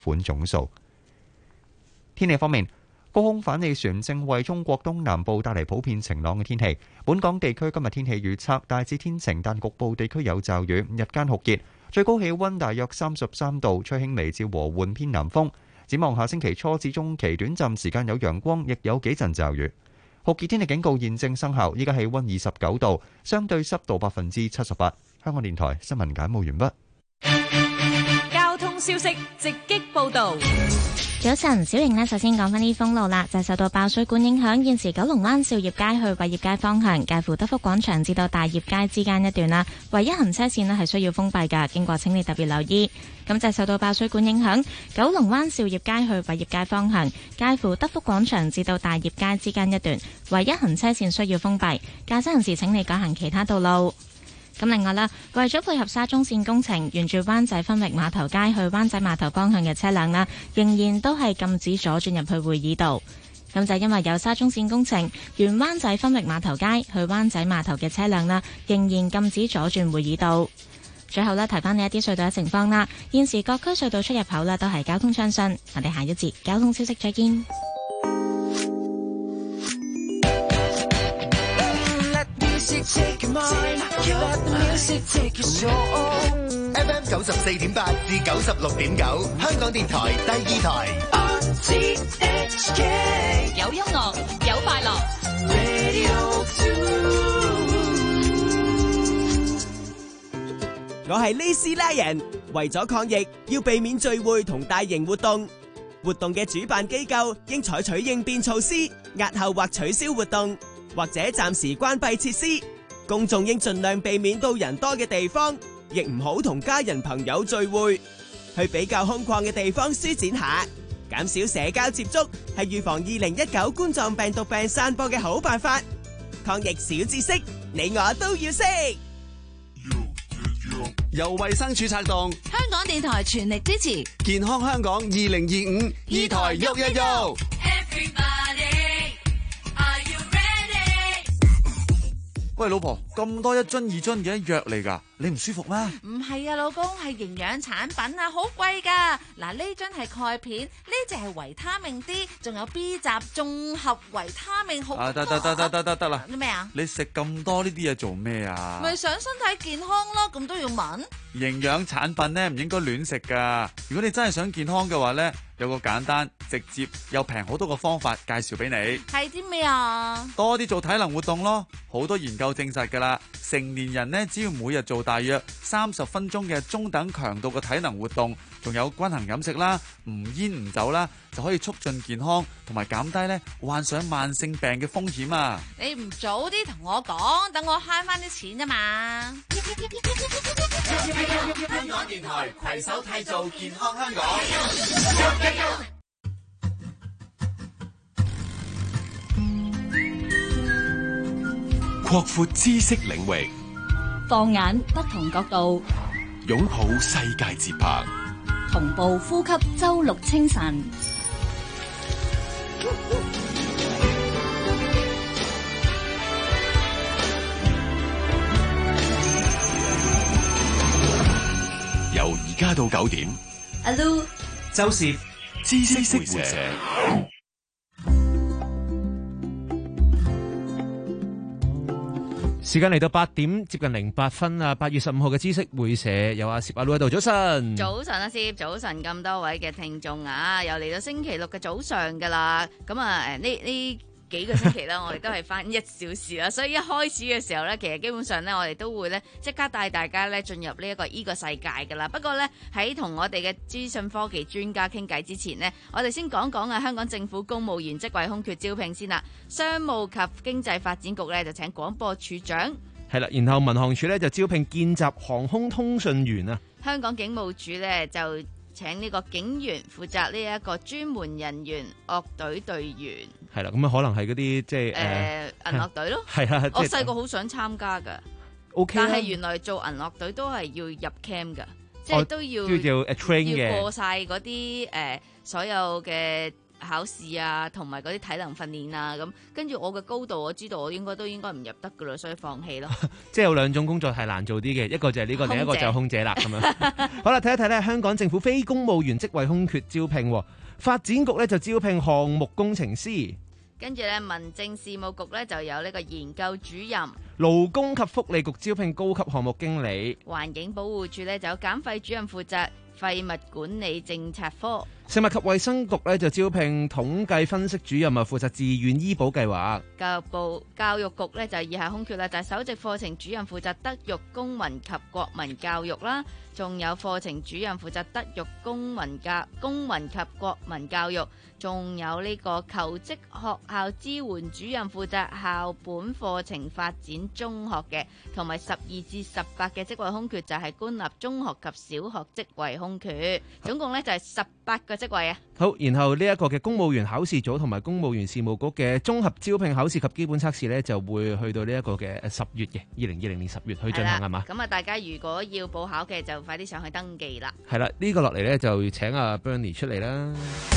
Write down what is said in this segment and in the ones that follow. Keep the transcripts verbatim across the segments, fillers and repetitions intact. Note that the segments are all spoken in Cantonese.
款總數。天氣方面，高空反氣旋正為中國東南部帶嚟普遍晴朗嘅天氣。本港地區今日天氣預測大致天晴，但局部地區有驟雨，日間酷熱，最高氣溫大約三十三度，吹輕微至和緩偏南風。展望下星期初至中期短暫時間有陽光，亦有幾陣驟雨。酷熱天氣警告現正生效，依家氣溫二十九度，相對濕度百分之七十八。香港電台新聞簡報完畢。 交通消息直擊報道。 早晨，小瑩呢，首先講翻啲封路啦，就係受到爆水管影響，現時九龍灣兆業街去偉業街方向，介乎德福廣場至到大業街之間一段啦，唯一行車線呢係需要封閉㗎，經過請你特別留意。咁就係受到爆水管影響，九龍灣兆業街去偉業街方向，介乎德福廣場至到大業街之間一段，唯一行車線需要封閉，駕駛人士請你改行其他道路。咁另外啦，為咗配合沙中線工程，沿住灣仔分域碼頭街去灣仔碼頭方向嘅車輛啦，仍然都係禁止左轉入去會議道。咁就因為有沙中線工程，沿灣仔分域碼頭街去灣仔碼頭嘅車輛啦，仍然禁止左轉會議道。最後咧，提翻你一啲隧道嘅情況啦。現時各區隧道出入口咧都係交通暢順。我哋下一節交通消息再見。 F M 九十四點八至九十六點九，香港電台第二台。 有音樂，有快樂。 我係呢斯拉人，為咗抗疫，要避免聚會同大型活動。活動嘅主辦機構應採取應變措施，押後或取消活動，或者暫時關閉設施。公眾應盡量避免到人多嘅地方，亦唔好同家人朋友聚會。去比較空曠嘅地方舒展下，減少社交接觸，係預防二零一九冠狀病毒病散播嘅好辦法。抗疫小知識，你我都要識。 由衛生署策動， 香港電台全力支持健康香港二零二五，二台喐一喐。喂，老婆，咁多一樽二樽嘅藥嚟㗎，你唔舒服咩？ 唔係啊，老公，係營養產品啊，好貴㗎。嗱，呢樽係鈣片，呢隻係維他命 D， 仲有 B 集綜合維他命，好啊！得得得得得得得啦！ 啲咩啊？ 你食咁多呢啲嘢做咩啊？ 咪想身體健康咯，咁都要問？ 營養產品咧唔應該亂食㗎。如果你真係想健康嘅話咧，有個簡單、直接又平好多個方法介紹俾你。 係啲咩啊？ 多啲做體能活動咯，好多研究證實㗎啦。成年人呢，只要每日做大約三十分鐘嘅中等強度嘅體能活動，仲有均衡飲食啦，唔煙唔酒啦，就可以促進健康同埋減低咧患上慢性病嘅風險啊！ 你唔早啲同我講，等我慳翻啲錢啫嘛！ 香港電台攜手締造健康香港。 擴闊知識領域， 放眼不同角度， 擁抱世界節拍， 同步呼吸周六清晨。 由而家到九點， 阿 Lu、 周氏知識會社。 時間嚟到八點接近零八分啊！八月十五號嘅知識會社有阿攝阿 Lu 喺度，早晨， 早晨啊，攝，早晨咁多位嘅聽眾啊，又嚟到星期六嘅早上噶啦，咁啊誒呢呢幾個星期啦，我哋都係翻一小時啦，所以一開始嘅時候咧，其實基本上咧，我哋都會咧即刻帶大家咧進入呢一個依個世界噶啦。不過咧喺同我哋嘅資訊科技專家傾偈之前呢，我哋先講講啊香港政府公務員職位空缺招聘先啦。商務及經濟發展局咧就請廣播處長係啦，然後民航處咧就招聘見習航空通訊員啊。 香港警務處咧就請呢個警員負責呢一個專門人員樂隊隊員。 係啦，咁啊可能係嗰啲即係誒銀樂隊咯。 係啊， 我細個好想參加噶。O K，但係原來做銀樂隊都係要入 camp 噶，即係都要要要 train 嘅， 要過晒嗰啲誒所有嘅考試啊，同埋嗰啲體能訓練啊，咁跟住我嘅高度，我知道我應該都應該唔入得噶啦，所以放棄咯。 即係有兩種工作係難做啲嘅，一個就係呢個，另一個就係空姐啦咁樣。好啦，睇一睇咧，香港政府非公務員職位空缺招聘，發展局咧就招聘項目工程師。 跟住咧，民政事務局咧就有呢個研究主任， 勞工及福利局招聘高級項目經理， 環境保護署咧就有減廢主任負責廢物管理政策科， 食物及衛生局咧就招聘統計分析主任啊，負責自願醫保計劃。 教育部教育局咧就以下空缺啦，就係首席課程主任負責德育、公民及國民教育啦，仲有課程主任負責德育、公民教、公民及國民教育。仲有呢個求職學校支援主任負責校本課程發展中學嘅，同埋十二至十八嘅職位空缺就係官立中學及小學職位空缺，總共呢就係十八個職位啊。 好，然後呢一個嘅公務員考試組同埋公務員事務局嘅綜合招聘考試及基本測試呢，就會去到呢一個嘅十月嘅二零二零年十月去進行係嘛？ 咁啊，大家如果要報考嘅就快啲上去登記啦。 係啦，呢、這個落嚟呢，就請阿 Bernie 出嚟啦。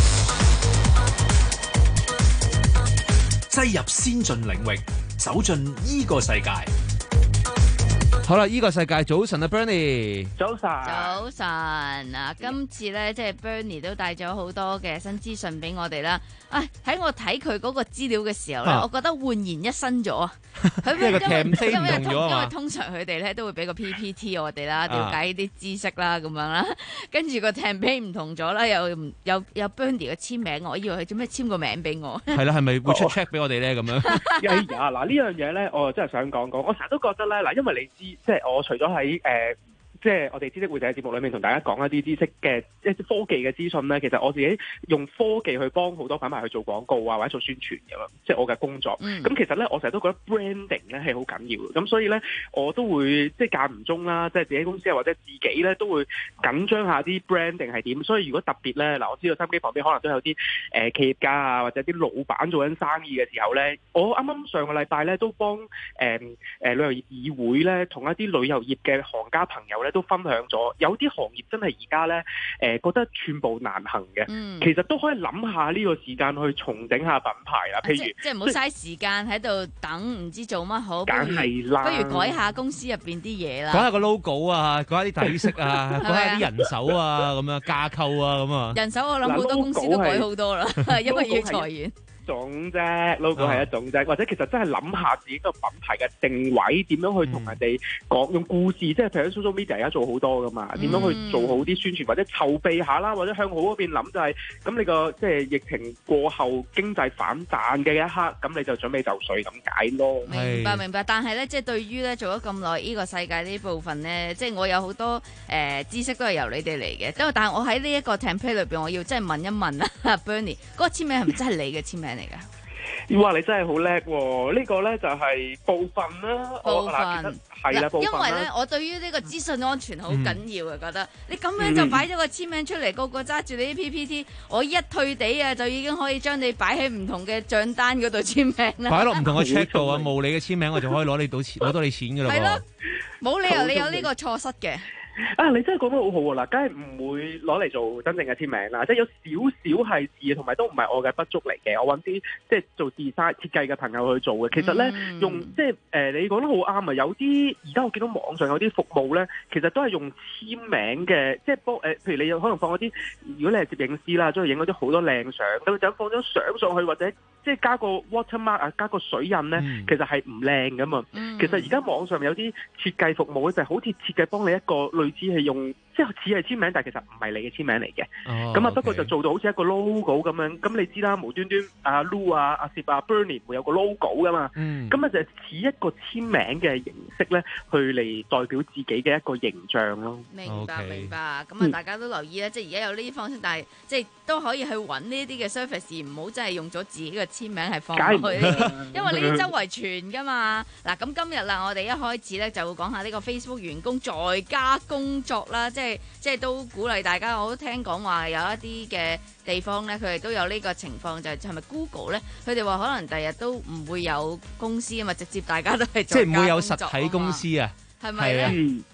擠入先進領域，走進依個世界。 好啦，依、這個世界早晨啊 ，Bernie。 早晨。 早晨啊！今次咧，即係 Bernie 都帶咗好多嘅新資訊俾我哋啦。啊，喺我睇佢嗰個資料嘅時候咧，啊、我覺得煥然一新咗啊！佢因為個 campaign 唔同咗啊嘛。 因為通常佢哋咧都會俾個 P P T 我哋啦，了解呢啲知識啦，咁樣啦。跟住個 campaign 唔同咗啦，又有有 Bernie 嘅簽名，我以為佢做咩簽個名俾我？係啦，係咪會出 check 俾我哋咧？咁樣。 哎呀，嗱呢樣嘢咧，我真係想講講。我成日都覺得咧，嗱，因為你知。即係我除咗喺誒，即係我哋知識會者嘅節目裏面同大家講一啲知識嘅一啲科技嘅資訊咧，其實我自己用科技去幫好多品牌去做廣告啊，或者做宣傳嘅嘛，即係我嘅工作。咁、嗯、其實咧，我成日都覺得 branding 咧係好緊要嘅，咁所以咧我都會即係間唔中啦，即係自己公司啊或者自己咧都會緊張下啲 branding 係點。所以如果特別咧，嗱我知道收音機旁邊可能都有啲誒、呃、企業家啊或者啲老闆做緊生意嘅時候咧，我啱啱上個禮拜咧都幫誒誒旅遊業議會咧同一啲旅遊業嘅行家朋友咧都分享咗，有啲行業真係而家咧誒覺得寸步難行嘅，嗯、其實都可以諗下呢個時間去重整下品牌啦。譬如即即係唔好嘥時間喺度等，唔知做乜好， 梗係啦， 不如改下公司入邊啲嘢啦， 改下個 logo 啊，改下啲底色啊，改下啲人手啊，咁樣架構啊，咁啊。 人手我諗好多公司都改好多啦，因為要裁員。 種啫 logo 係一種啫，或者其實真係諗下自己個品牌嘅定位，點樣去同人哋講，用故事，即係譬如 social media 而家做好多噶嘛，點樣去做好啲宣傳，或者籌備下啦，或者向好嗰邊諗就係、是，咁你個即係疫情過後經濟反彈嘅一刻，咁你就準備就緒咁解咯。 明白明白，但係咧，即係對於咧做咗咁耐呢個世界呢部分咧，即係我有好多誒、呃、知識都係由你哋嚟嘅，因為但係我喺呢一個 template 裏邊，我要真係問一問啊 Bernie，嗰個簽名係咪真係你嘅簽名嚟㗎？ 哇！你真係好叻喎！呢個咧就係部分啦， 部分係啦，部分因為咧，我對於呢個資訊安全好緊要啊，覺得你咁樣就擺咗個簽名出嚟，個個揸住你啲 P P T，我一退地啊，就已經可以將你擺喺唔同嘅帳單嗰度簽名啦。 擺落唔同嘅 check 度啊，冇你嘅簽名，我就可以攞你到錢，攞到你錢㗎啦。 係咯，冇理由你有呢個錯失嘅。 啊！你真係講得好好喎，嗱，梗係唔會攞嚟做真正嘅簽名啦，即係有少少係字，同埋都唔係我嘅不足嚟嘅。我揾啲即係做 design 設計嘅朋友去做嘅。其實咧，嗯、用即係誒、呃，你講得好啱啊！有啲而家我見到網上有啲服務咧，其實都係用簽名嘅，即係幫誒，譬如你有可能放嗰啲，如果你係攝影師啦，中意影嗰啲好多靚相，咁就放張相上去，或者即係加個 watermark 啊，加個水印咧，嗯、其實係唔靚噶嘛。嗯、其實而家網上有啲設計服務咧，就係好似設計幫你一個類似係用即係似係簽名，但係其實唔係你嘅簽名嚟嘅。咁啊、哦，不過就做到好似一個 logo 咁樣。咁你知啦，無端端阿 Lu 啊、阿 Sip 啊、Bernie 會有個 logo 噶嘛。咁啊、嗯、就似一個簽名嘅形式咧，去嚟代表自己嘅一個形象咯。 明白 Okay. 明白。咁啊，大家都留意啦，即係而家有呢啲方式，但係即係都可以去揾呢啲嘅 service，唔好真係用咗自己嘅簽名係放落去呢啲，因為呢啲周圍傳噶嘛。嗱，咁今日啦，我哋一開始咧就會講下呢個 Facebook 員工在家工作啦，即係即係都鼓勵大家。我都聽講話有一啲嘅地方咧，佢哋都有呢個情況，就係係咪 Google 咧？佢哋話可能第日都唔會有公司啊嘛，直接大家都係即係唔會有實體公司啊， 係咪咧？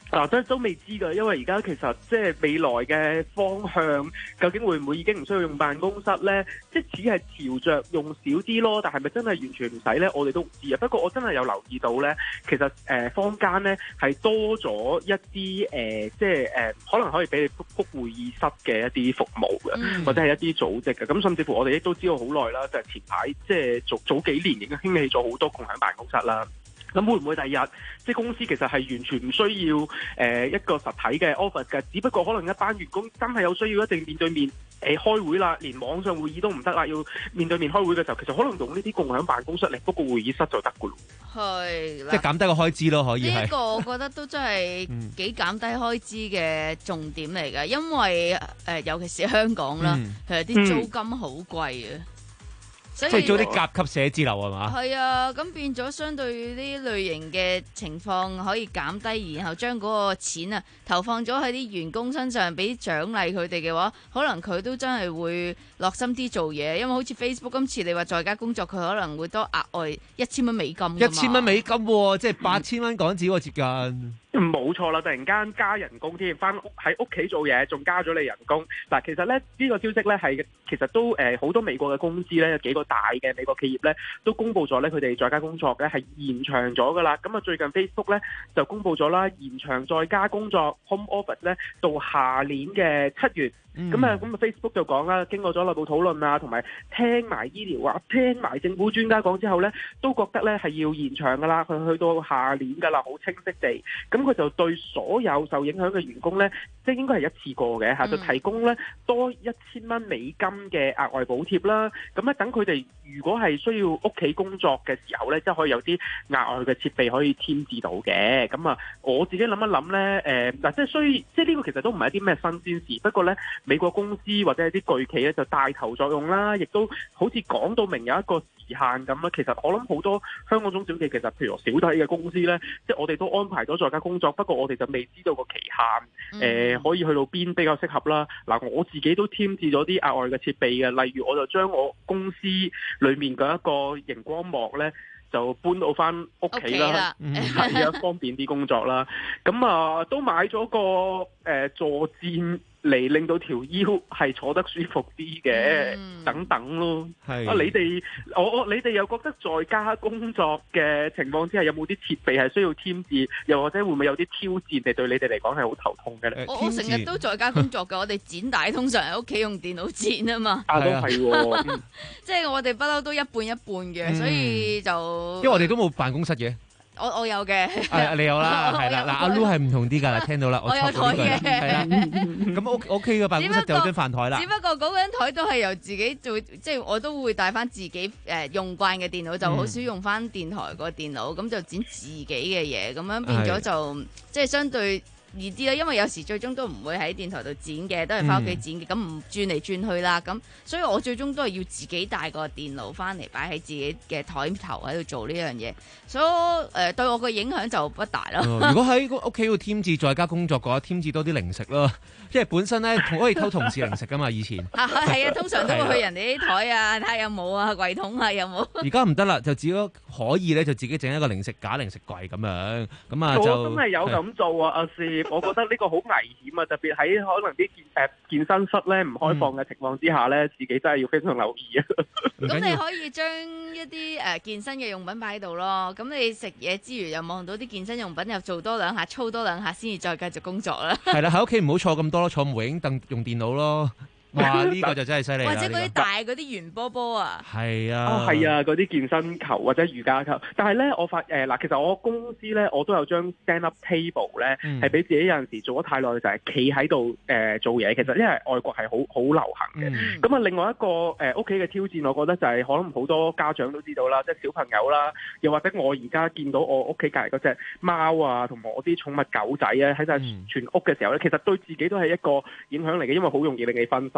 啊，都都未知㗎，因為而家其實即係未來嘅方向，究竟會唔會已經唔需要用辦公室咧？即係只係朝着用少啲咯，但係咪真係完全唔使咧？我哋都唔知啊。不過我真係有留意到咧，其實誒、呃、坊間咧係多咗一啲誒、呃，即係誒、呃、可能可以俾你 book 會議室嘅一啲服務嘅，嗯、或者係一啲組織嘅。咁甚至乎我哋亦都知道好耐啦，就係、是、前排即係早早幾年已經興起咗好多共享辦公室啦。咁會唔會第日即係公司其實係完全唔需要誒、呃、一個實體嘅 office 嘅，只不過可能一班員工真係有需要一定面對面誒、呃、開會啦，連網上會議都唔得啦，要面對面開會嘅時候，其實可能用呢啲共享辦公室嚟 book 個會議室就得㗎咯。 係， 即係減低個開支咯，可以係。 呢個我覺得都真係幾減低開支嘅重點嚟㗎，因為誒、呃、尤其是香港啦， 嗯、 其實啲租金好貴啊。 即係做啲甲級寫字樓係嘛？ 係啊，咁變咗相對呢類型嘅情況可以減低，然後將嗰個錢啊投放咗喺啲員工身上，俾獎勵佢哋嘅話，可能佢都真係會落心啲做嘢。因為好似 Facebook 今次你話在家工作，佢可能會多額外一千蚊美金㗎嘛。 一千蚊美金喎，即係八千蚊港紙喎，接近。 冇錯啦，突然間加人工添，翻屋喺屋企做嘢，仲加咗你人工。嗱，其實咧呢、呢個消息咧係其實都誒好、呃、多美國嘅公司咧，有幾個大嘅美國企業咧都公布咗咧，佢哋在家工作咧係延長咗噶啦。咁啊，最近 Facebook 咧就公布咗啦，延長在家工作 home office 咧到下年嘅七月。咁啊，咁啊 Facebook 就講啦，經過咗內部討論啊，同埋聽埋醫療啊，聽埋政府專家講之後咧，都覺得咧係要延長噶啦，佢去到下年噶啦，好清晰地。咁佢就對所有受影響嘅員工咧，即係應該係一次過嘅嚇，就提供咧多一千蚊美金嘅額外補貼啦。咁咧等佢哋如果係需要屋企工作嘅時候咧，即係可以有啲額外嘅設備可以添置到嘅。咁啊，我自己諗一諗咧，誒嗱，即係雖即係呢個其實都唔係一啲咩新鮮事，不過咧。美國公司或者係啲巨企咧就帶頭作用啦，亦都好似講到明有一個時限咁啦。其實我諗好多香港中小企其實譬如話小弟嘅公司咧，即係我哋都安排咗在家工作，不過我哋就未知道個期限，誒、呃、可以去到邊比較適合啦。嗱，我自己都添置咗啲額外嘅設備嘅，例如我就將我公司裡面嘅一個熒光幕咧。就搬到翻屋企啦，係啊，方便啲工作啦。咁啊，都買咗個誒、呃、坐墊嚟，令到條腰係坐得舒服啲嘅，嗯、等等咯。係啊，你哋我我你哋又覺得在家工作嘅情況之下，有冇啲設備係需要添置，又或者會唔會有啲挑戰，嚟對你哋嚟講係好頭痛嘅咧？ 我我成日都在家工作嘅，我哋剪帶通常喺屋企用電腦剪啊嘛。 啊，都係喎， 即係我哋不嬲都一半一半嘅，嗯、所以就。 因為我哋都冇辦公室嘅， 我我有嘅， 係你有啦，係啦，嗱阿 Lu 係唔同啲㗎，聽到啦， 我有台嘅，係啦， 咁 O O K 嘅辦公室就有張飯台啦。 只不過嗰張台都係由自己做，即係我都會帶翻自己誒用慣嘅電腦，就好少用翻電台個電腦，咁就剪自己嘅嘢，咁樣變咗就即係相對易啲啦，因為有時最終都唔會喺電台度剪嘅，都係翻屋企剪嘅，咁唔、嗯、轉嚟轉去啦，咁所以我最終都係要自己帶個電腦翻嚟擺喺自己嘅台頭喺度做呢樣嘢，所以誒、呃、對我嘅影響就不大啦、 哦。如果喺屋企要添置在家工作嘅話，添置多啲零食咯，因為本身咧可以偷同事零食噶嘛，以前啊係啊，通常都會去人哋啲台啊，睇下有冇啊，櫃桶啊有冇。而家唔得啦，就只可可以咧，就自己整一個零食假零食櫃咁樣，咁啊就我真係有咁做啊，阿是。我覺得呢個好危險啊！特別喺可能啲健誒健身室咧唔開放嘅情況之下咧，嗯、自己真係要非常留意啊！ 咁你可以將一啲誒健身嘅用品擺喺度咯。咁你食嘢之餘又望到啲健身用品，又做多兩下，操多兩下，先至再繼續工作啦。係啦， 喺屋企唔好坐咁多咯，坐無影凳用電腦咯。哇！呢、這個就真係犀利啦， 或者嗰啲大嗰啲圓波波啊， 係啊， 哦係啊，嗰啲健身球或者瑜伽球。但係咧，我發誒嗱、呃，其實我公司咧，我都有張 stand up table 咧，係俾、嗯、自己有陣時做咗太耐就係企喺度誒做嘢。其實因為外國係好好流行嘅。咁啊、嗯，另外一個誒屋企嘅挑戰，我覺得就係可能好多家長都知道啦，即係小朋友啦，又或者我而家見到我屋企隔離嗰隻貓啊，同埋我啲寵物狗仔啊，喺晒全屋嘅時候咧，其實對自己都係一個影響嚟嘅，因為好容易令你分心。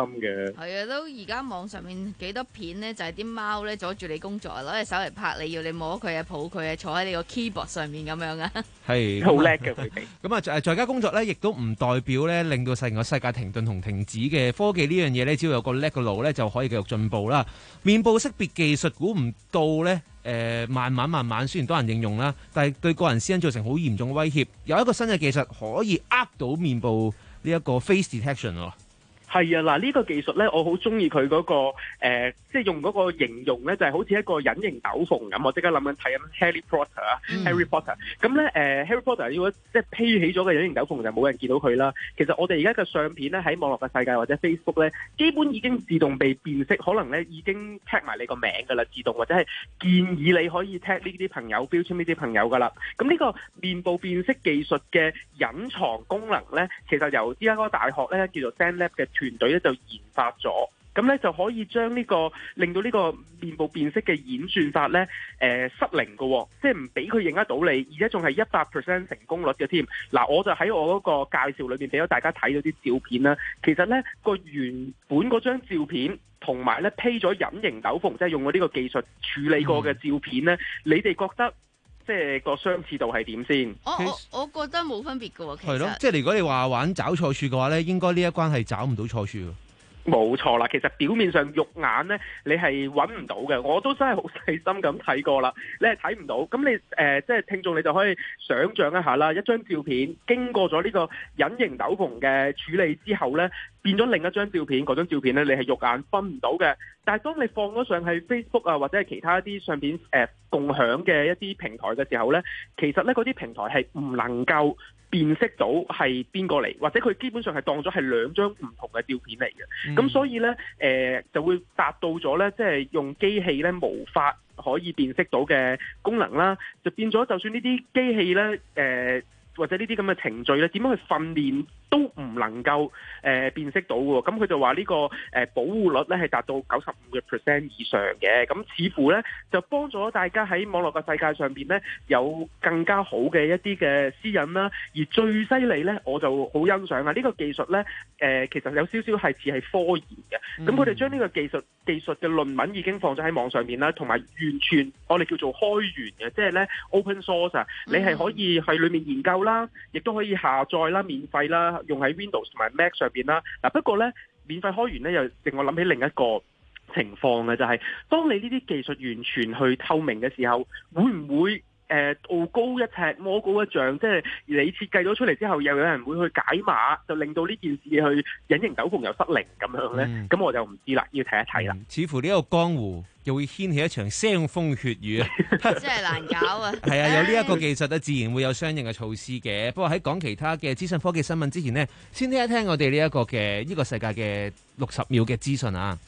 心嘅。 係啊，都而家網上面幾多片咧，就係啲貓咧阻住你工作，攞隻手嚟拍你，要你摸佢啊、抱佢啊，坐喺你個 keyboard 上面咁樣啊。 係好叻嘅佢哋。 咁啊，誒在家工作咧，亦都唔代表咧令到成個世界停頓同停止嘅。科技呢樣嘢咧，只要有個叻嘅腦咧，就可以繼續進步啦。面部識別技術估唔到咧。誒、呃、慢慢慢慢，雖然多人應用啦，但係對個人私隱造成好嚴重嘅威脅。有一個新嘅技術可以呃到面部呢一個 face detection 喎。 係啊，嗱、這、呢個技術咧，我好中意佢嗰個、呃、即係用嗰個形容咧，就係、是、好似一個隱形斗篷咁。我即刻諗緊睇緊 Harry Potter 啊、嗯、，Harry Potter。咁咧誒，Harry Potter 如果即係披起咗個隱形斗篷，就冇人見到佢啦。其實我哋而家嘅相片咧，喺網絡嘅世界或者 Facebook 咧，基本已經自動被辨識，可能咧已經 tag 埋你個名㗎啦，自動或者係建議你可以 tag 呢啲朋友，標籤呢啲朋友㗎啦。咁呢個面部辨識技術嘅隱藏功能咧，其實由芝加哥大學咧叫做 SandLab 嘅團隊咧就研發咗，咁咧就可以將呢、這個令到呢個面部辨識嘅演算法咧，誒、呃、失靈嘅，即係唔俾佢認得到你，而且仲係一百 percent 成功率嘅添。嗱，我就喺我嗰個介紹裏邊俾咗大家睇到啲照片啦。其實咧個原本嗰張照片同埋咧披咗隱形斗篷，即係用咗呢個技術處理過嘅照片咧，嗯、你哋覺得即係個相似度係點先？ 我我我覺得冇分別嘅喎，其實係咯， 即係如果你話玩找錯處嘅話咧，應該呢一關係找唔到錯處嘅。 冇錯啦，其實表面上肉眼咧，你係揾唔到嘅。我都真係好細心咁睇過啦，你係睇唔到。咁你誒、呃，即係聽眾，你就可以想像一下啦。一張照片經過咗呢個隱形斗篷嘅處理之後咧，變咗另一張照片。嗰張照片咧，你係肉眼分唔到嘅。但係當你放咗上去 Facebook 啊，或者係其他一啲相片誒、呃、共享嘅一啲平台嘅時候咧，其實咧嗰啲平台係唔能夠辨識到係邊個嚟，或者佢基本上係當咗係兩張唔同嘅照片嚟嘅。咁、嗯、所以咧，誒、呃、就會達到咗咧，即係用機器咧無法可以辨識到嘅功能啦，就變咗就算呢啲機器咧，誒、呃、或者呢啲咁嘅程序咧，點樣去訓練都唔能夠誒、呃、辨識到喎。咁佢就話呢、這個誒、呃、保護率咧係達到九十五個 percent 以上嘅。咁似乎咧就幫咗大家喺網絡嘅世界上邊咧有更加好嘅一啲嘅私隱啦。而最犀利咧，我就好欣賞啊！呢、這個技術咧，誒、呃、其實有少少係似係科研嘅。咁佢哋將呢個技術技術嘅論文已經放咗喺網上面啦，同埋完全我哋叫做開源嘅，即係咧 open source 啊，你係可以喺裏面研究啦，亦都可以下載啦，免費啦。用喺 Windows 同埋 Mac 上邊啦。嗱，不過咧，免費開源咧，又令我諗起另一個情況嘅，就係、是、當你呢啲技術完全去透明嘅時候，會唔會誒道高一尺魔高一丈？即係你設計咗出嚟之後，又有人會去解碼，就令到呢件事去隱形斗篷又失靈咁樣咧？咁、嗯、我就唔知啦，要睇一睇啦、嗯。似乎呢個江湖又會掀起一場腥風血雨啊！ 真係難搞啊！ 係啊，有呢一個技術咧，自然會有相應嘅措施嘅。不過喺講其他嘅資訊科技新聞之前呢，先聽一聽我哋呢一個嘅呢個世界嘅六十秒嘅資訊啊！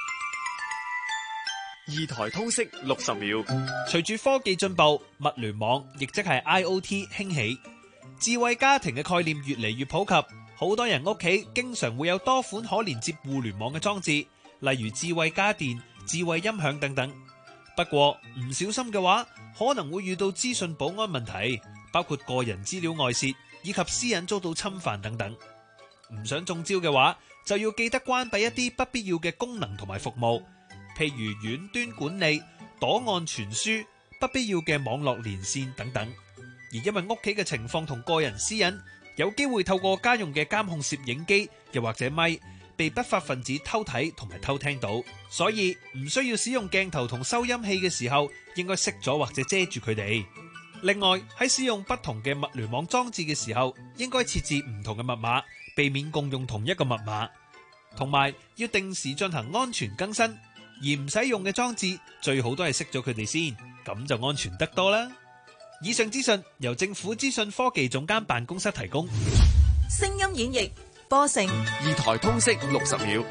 二台通識六十秒。隨住科技進步，物聯網亦即係 I O T 興起，智慧家庭嘅概念越嚟越普及，好多人屋企經常會有多款可連接互聯網嘅裝置，例如智慧家電、智慧音響等等。不過唔小心嘅話，可能會遇到資訊保安問題，包括個人資料外泄以及私隱遭到侵犯等等。唔想中招嘅話，就要記得關閉一啲不必要嘅功能同埋服務，譬如遠端管理、躲按傳輸、不必要嘅網絡連線等等。而因為屋企嘅情況同個人私隱，有機會透過家用嘅監控攝影機又或者咪被不法分子偷睇同埋偷聽到，所以唔需要使用鏡頭同收音器嘅時候，應該熄咗或者遮住佢哋。另外喺使用不同嘅物聯網裝置嘅時候，應該設置唔同嘅密碼，避免共用同一個密碼。同埋要定時進行安全更新，而唔使用嘅裝置最好都係熄咗佢哋先，咁就安全得多啦。以上資訊由政府資訊科技總監辦公室提供。 聲音演繹播成二台通識六十秒，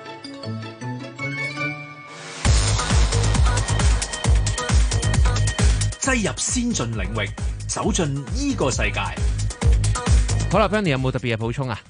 擠入先進領域，走進呢個世界。 好啦 Benny 有冇特別嘅補充啊？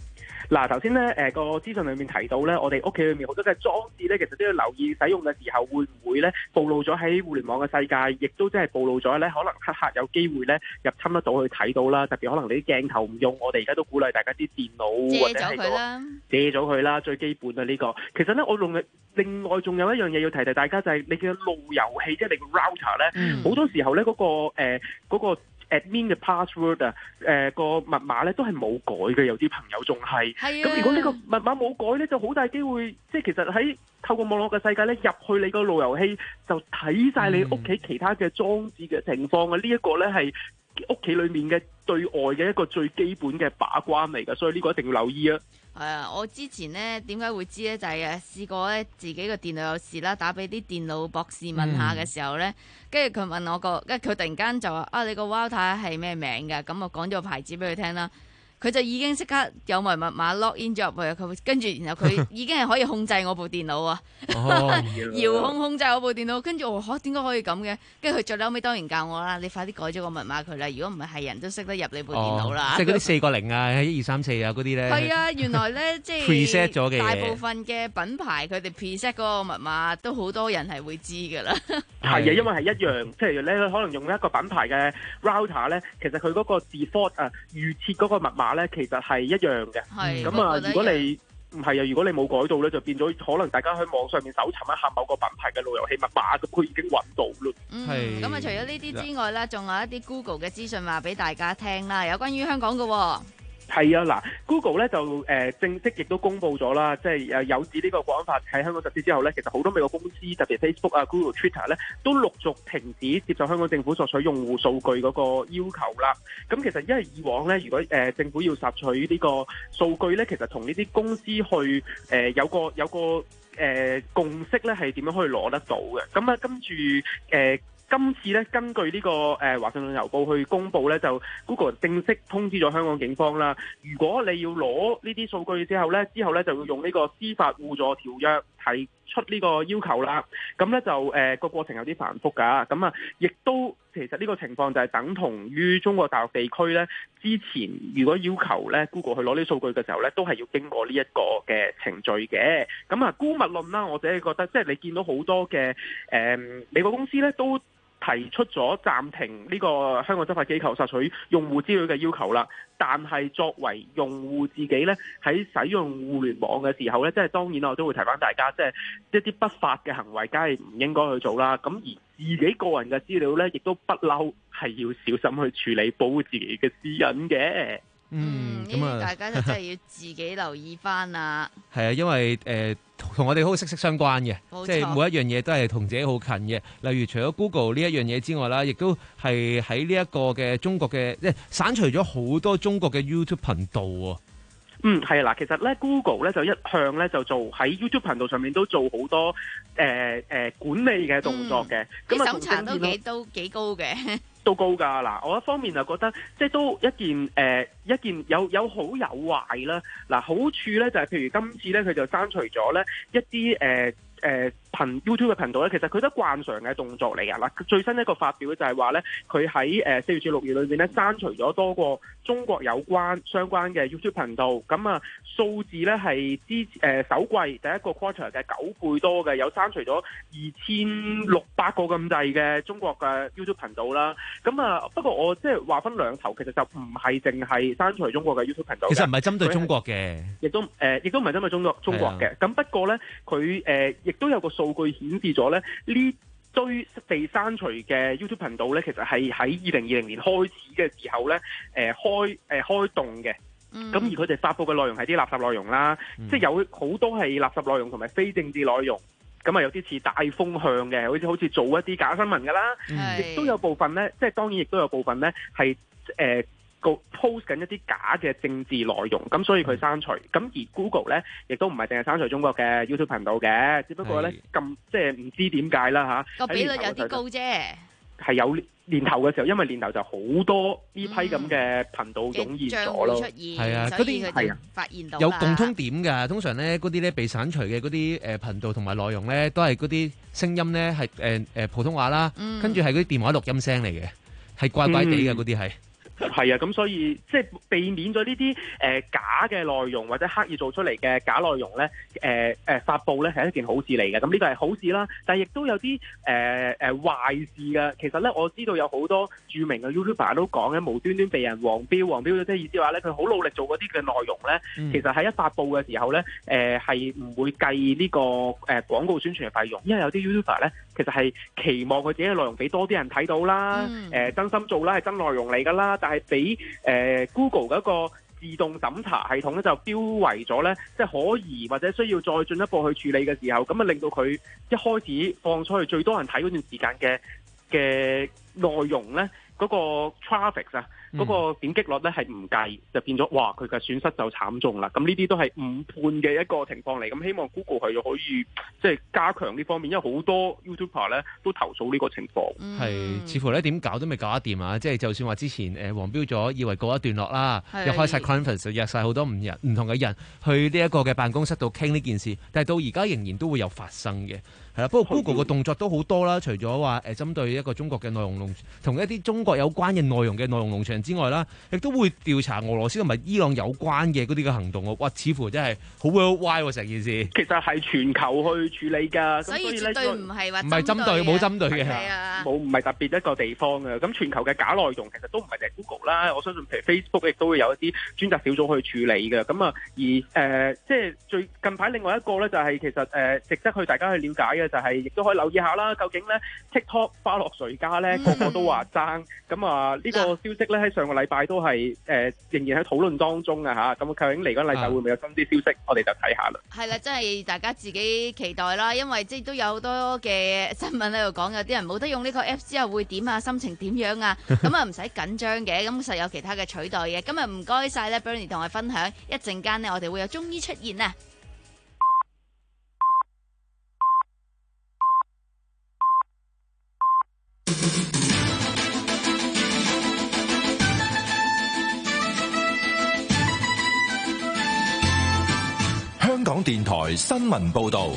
嗱，頭先咧誒個資訊裏面提到咧，我哋屋企裏面好多嘅裝置咧，其實都要留意使用嘅時候會唔會咧暴露咗喺互聯網嘅世界，亦都即係暴露咗咧，可能黑客有機會咧入侵得到去睇到啦。特別可能你啲鏡頭唔用，我哋而家都鼓勵大家啲電腦或者係個借咗佢啦，最基本啊呢個。其實咧，我用另外仲有一樣嘢要提提大家，就係你嘅路由器，即係你個 router 咧，好多時候咧嗰個誒嗰個。admin 嘅 password 啊，誒個密碼咧都係冇改嘅，有啲朋友仲係。咁、啊、如果呢個密碼冇改咧，就好大機會，即係其實喺透過網絡嘅世界咧，入去你個路由器就睇晒你屋企其他嘅裝置嘅情況啊！呢、嗯、一個咧係屋企裏面嘅對外嘅一個最基本嘅把關嚟㗎，所以呢個一定要留意啊！ 係啊，我之前咧點解會知咧？就係、是、誒試過咧自己個電腦有事啦，打俾啲電腦博士問下嘅時候咧，跟住佢問我個，跟住佢突然間就話啊，你個 router 係咩名㗎？咁我講咗個牌子俾佢聽啦。佢就已經即刻有埋密碼 log in 咗入去，佢跟住然後佢已經係可以控制我部電腦啊， 哦、 遙控控制我部電腦。跟住我嚇點解可以咁嘅？跟住佢最後尾當然教我啦，你快啲改咗個密碼佢啦。如果唔係係人都識得入你部電腦啦。 哦、即係嗰啲四個零啊，一二三四啊嗰啲咧。 係啊，原來咧即係 preset 咗嘅嘢。 大部分嘅品牌佢哋 preset 嗰個密碼都好多人係會知㗎啦。 係啊，因為係一樣，即係咧可能用一個品牌嘅 router 咧，其實佢嗰個 default 啊預設嗰個密碼咧，其實係一樣嘅。係咁啊，如果你唔係啊，如果你冇改到咧，就變咗可能大家喺網上面搜尋一下某個品牌嘅路由器密碼，咁佢已經揾到咯。 嗯，咁啊，除咗呢啲之外咧，仲有一啲 Google 嘅資訊話俾大家聽啦，有關於香港嘅喎。 係啊，嗱 Google 咧就誒、呃、正式亦都公布咗啦，即係誒有指呢個國安法喺香港實施之後咧，其實好多美國公司特別 Facebook 啊、Google、Twitter 咧都陸續停止接受香港政府索取用戶數據嗰個要求啦。咁其實因為以往咧，如果誒、呃、政府要索取呢個數據咧，其實同呢啲公司去誒、呃、有個有個誒、呃、共識咧，係點樣可以攞得到嘅？咁啊，跟住誒。呃今次咧，根據呢、這個誒、呃、華盛頓郵報去公佈咧，就 Google 正式通知咗香港警方啦。如果你要攞呢啲數據之後咧，之後咧就要用呢個司法互助條約提出呢個要求啦。咁咧就誒個、呃、過程有啲繁複㗎。咁啊，亦都其實呢個情況就係等同於中國大陸地區咧，之前如果要求咧 Google 去攞呢啲數據嘅時候咧，都係要經過呢一個嘅程序嘅。咁啊，姑勿論啦，我自己覺得即係你見到好多嘅誒、呃、美國公司咧都提出咗暫停呢個香港執法機構索取用戶資料嘅要求啦，但係作為用戶自己咧喺使用互聯網嘅時候咧，即係當然我都會提翻大家，即係一啲不法嘅行為，梗係唔應該去做啦。咁而自己個人嘅資料咧，亦都不嬲係要小心去處理，保護自己嘅私隱嘅。 嗯，咁啊， 大家就真係要自己留意翻啦。 係啊，因為誒同、呃、我哋好息息相關嘅，即係每一樣嘢都係同自己好近嘅。例如除咗 Google 呢一樣嘢之外啦，亦都係喺呢一個嘅中國嘅，即係刪除咗好多中國嘅 YouTube 頻道喎。 嗯，係啦，其實咧 Google 咧就一向咧就做喺 YouTube 頻道上面都做好多誒誒、呃呃、管理嘅動作嘅。咁、嗯、啊，審查都幾都幾高嘅。都高㗎嗱，我一方面就覺得即係都一件誒、呃、一件有有好有壞啦。嗱，好處咧就係、是、譬如今次咧佢就刪除咗咧一啲誒誒頻 YouTube 嘅頻道咧，其實佢都慣常嘅動作嚟㗎嗱。最新一個發表就係話咧，佢喺誒四月至六月裏面咧刪除咗多個中國有關相關嘅 YouTube 頻道，咁啊數字咧係之誒首季第一個 quarter 嘅九倍多嘅，有刪除咗二千六百個咁滯嘅中國嘅 YouTube 頻道啦。咁啊不過我即係話分兩頭，其實就唔係淨係刪除中國嘅 YouTube 頻道， 其實唔係針對中國嘅， 亦都誒亦都唔係針對中國中國嘅。咁不過咧佢誒亦都有個數據顯示咗咧呢堆被刪除嘅 YouTube 頻道咧，其實係喺二零二零年開始嘅時候咧，誒、呃、開誒、呃、開動嘅。咁、嗯、而佢哋發佈嘅內容係啲垃圾內容啦，嗯、即係有好多係垃圾內容同埋非政治內容。咁啊有啲似大風向嘅，好似好似做一啲假新聞㗎啦。亦、嗯、都有部分咧，即係當然亦都有部分咧係誒個 post 緊一啲假嘅政治內容，咁所以佢刪除。咁、嗯、而 Google 咧，亦都唔係淨係刪除中國嘅 YouTube 頻道嘅，只不過咧咁即係唔知點解啦嚇。個比率有啲高啫。係有年頭嘅時候，因為年頭就好多呢批咁嘅頻道湧現咗咯。 係啊，嗰啲係啊，發現到有共通點㗎。通常咧，嗰啲咧被刪除嘅嗰啲誒頻道同埋內容咧，都係嗰啲聲音咧係誒誒普通話啦，跟住係嗰啲電話錄音聲嚟嘅，係怪怪地嘅嗰啲係。 係啊，咁所以即係避免咗呢啲誒假嘅內容或者刻意做出嚟嘅假內容咧，誒、呃、誒、呃、發布咧係一件好事嚟嘅。咁呢個係好事啦，但係亦都有啲誒誒壞事嘅。其實咧，我知道有好多著名嘅 YouTuber 都講咧，無端端被人黃標，黃標即係意思話咧，佢好努力做嗰啲嘅內容咧， 嗯、 其實喺一發布嘅時候咧，誒係唔會計呢、這個誒、呃、廣告宣傳嘅費用，因為有啲 YouTuber 咧，其實係期望佢自己嘅內容俾多啲人睇到啦，誒、嗯呃、真心做啦，係真內容嚟㗎啦，但係俾誒 Google 嗰個自動審查系統咧就標為咗咧，即係可疑或者需要再進一步去處理嘅時候，咁啊令到佢一開始放出去最多人睇嗰段時間嘅嘅內容咧，嗰、那個 traffic 啊，嗰個點擊率咧係唔計，就變咗哇佢嘅損失就慘重啦。咁呢啲都係誤判嘅一個情況嚟。咁希望 Google 係可以即係加強呢方面，因為好多 YouTuber 咧都投訴呢個情況。 係、嗯、似乎咧點搞都未搞得掂啊！即係就算話之前誒黃標咗，以為告一段落啦，一開晒 conference 就約晒好多唔人唔同嘅人去呢一個嘅辦公室度傾呢件事，但係到而家仍然都會有發生嘅。係啦，不過 Google 嘅動作都好多啦，除咗話誒針對一個中國嘅內容農同一啲中國有關嘅內容嘅內容農場之外啦，亦都會調查俄羅斯同埋伊朗有關嘅嗰啲嘅行動喎。哇，似乎真係好 worldwide 喎成件事。 其實係全球去處理㗎， 所以絕對唔係話唔係針對冇針對嘅， 冇唔係特別一個地方嘅。咁全球嘅假內容其實都唔係淨係 Google 啦，我相信譬如 Facebook 亦都會有一啲專責小組去處理嘅。咁啊而誒、呃、即係最近排另外一個咧就係、是、其實誒、呃、值得去大家去了解嘅就係、是，亦都可以留意下啦。究竟咧 TikTok 花落誰家咧？個個都話爭。咁啊呢個消息咧喺上個禮拜都係誒、呃、仍然喺討論當中啊嚇。咁究竟嚟緊禮拜會唔會有新啲消息？我哋就睇下啦。 係啦，真係大家自己期待啦。因為即係都有好多嘅新聞喺度講，有啲人冇得用呢個 Apps 之後會點啊，心情點樣啊？咁啊唔使緊張嘅，咁實有其他嘅取代嘅。今日唔該晒咧 Bernie 同我分享，一陣間呢，我哋會有中醫出現啊！ 香港電台新聞報道。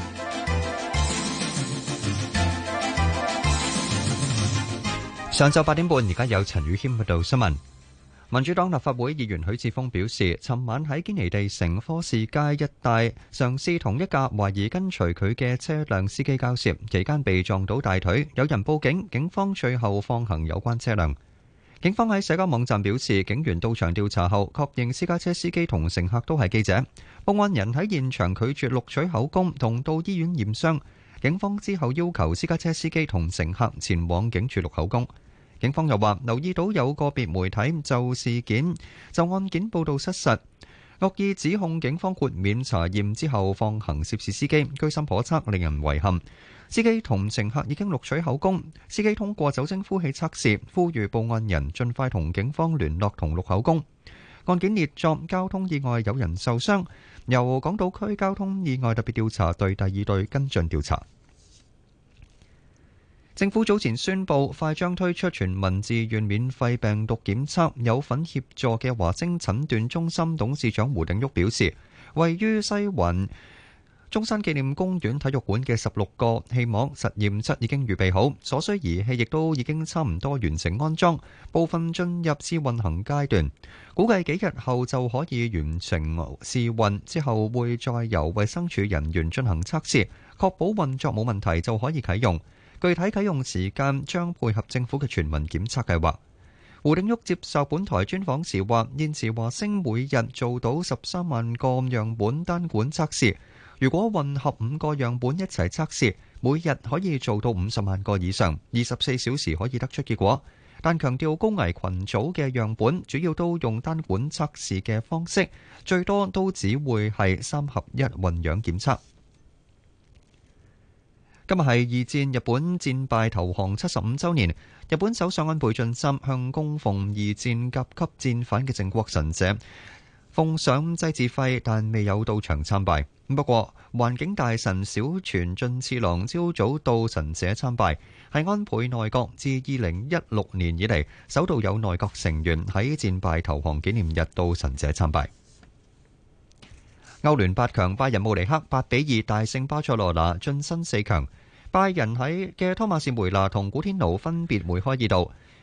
上晝八點半，而家有陳宇謙報道新聞。民主黨立法會議員許智峰表示，尋晚喺堅尼地城科士街一帶嘗試同一架懷疑跟隨佢嘅車輛司機交涉，期間被撞到大腿，有人報警，警方最後放行有關車輛。警方喺社交網站表示，警員到場調查後，確認私家車司機同乘客都係記者。報案人喺現場拒絕錄取口供同到醫院驗傷。警方之後要求私家車司機同乘客前往警署錄口供。警方又話，留意到有個別媒體就事件就案件報導失實，惡意指控警方豁免查驗之後放行涉事司機，居心叵測，令人遺憾。司機同乘客已經錄取口供，司機通過酒精呼氣測試，呼籲報案人盡快同警方聯絡同錄口供。案件列作交通意外，有人受傷，由港島區交通意外特別調查隊第二隊跟進調查。政府早前宣布，快將推出全民自願免費病毒檢測。有份協助嘅華星診斷中心董事長胡定旭表示，位於西環中山紀念公園體育館嘅十六個氣膜實驗室已經預備好，所需儀器亦都已經差唔多完成安裝，部分進入試運行階段。估計幾日後就可以完成試運，之後會再由衛生署人員進行測試，確保運作冇問題就可以啟用。具體啟用時間將配合政府嘅全民檢測計劃。胡定旭接受本台專訪時話，現時華星每日做到十三萬個樣本單管測試，如果混合五個樣本一齊測試，每日可以做到五十萬個以上，二十四小時可以得出結果。但強調高危群組嘅樣本主要都用單管測試嘅方式，最多都只會係三合一混樣檢測。今日係二戰日本戰敗投降七十五週年，日本首相安倍晉三向供奉二戰甲級戰犯嘅靖國神社奉上祭祀費，但未有到場參拜。不過，環境大臣小泉進次郎朝早到神社參拜，係安倍內閣自二零一六年以嚟首度有內閣成員喺戰敗投降紀念日到神社參拜。歐聯八強，拜仁慕尼黑八比二大勝巴塞羅那，晉身四強。拜仁喺嘅托馬士梅拿同古天奴分別梅開二度。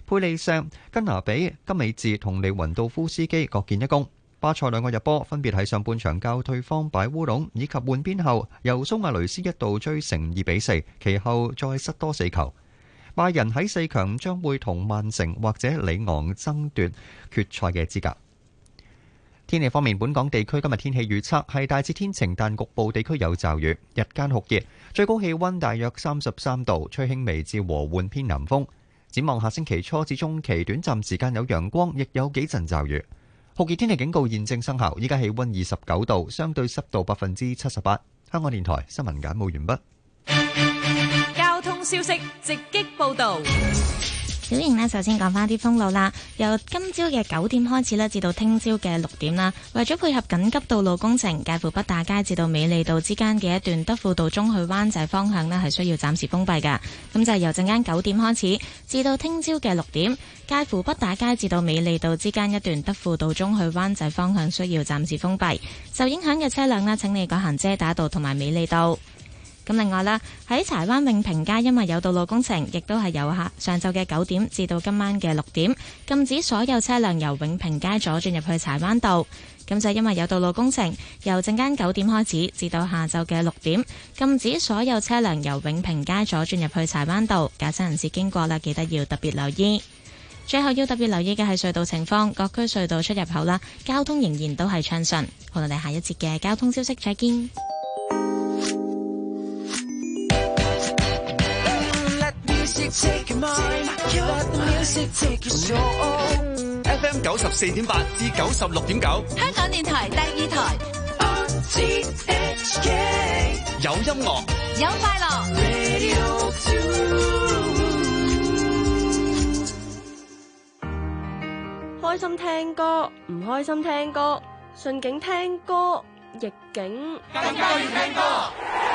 佩利錫、根拿比、金美治同利雲道夫斯基各建一功。巴塞兩個入波分別喺上半場較對方擺烏龍，以及換邊後由蘇亞雷斯一度追成二比四，其後再失多四球。拜仁喺四強將會同曼城或者里昂爭奪決賽嘅資格。天氣方面，本港地區今日天氣預測係大致天晴，但局部地區有驟雨，日間酷熱，最高氣溫大約三十三度，吹輕微至和緩偏南風。展望下星期初至中期，短暫時間有陽光，亦有幾陣驟雨。酷熱天氣警告現正生效，依家氣溫二十九度，相對濕度百分之七十八。香港電台新聞簡報完畢。 交通消息直擊報道。 小瑩呢，首先講翻啲封路啦。由今朝嘅九點開始呢，至到聽朝嘅六點啦，為咗配合緊急道路工程，介乎北大街至到美利道之間嘅一段德輔道中去灣仔方向呢，係需要暫時封閉㗎。咁就係由陣間九點開始，至到聽朝嘅六點，介乎北大街至到美利道之間一段德輔道中去灣仔方向需要暫時封閉。受影響嘅車輛呢，請你改行遮打道同埋美利道。咁另外啦，喺柴灣永平街，因為有道路工程，亦都係由下上晝嘅九點至到今晚嘅六點，禁止所有車輛由永平街左轉入去柴灣道。咁就因為有道路工程，由陣間九點開始至到下晝嘅六點，禁止所有車輛由永平街左轉入去柴灣道。駕駛人士經過啦，記得要特別留意。最後要特別留意嘅係隧道情況，各區隧道出入口啦，交通仍然都係暢順。好，我哋下一節嘅交通消息再見。 F M 九十四點八至九十六點九， 香港電台第二台。 有音樂， 有快樂。 開心聽歌，唔開心聽歌，順境聽歌，逆境更加要聽歌。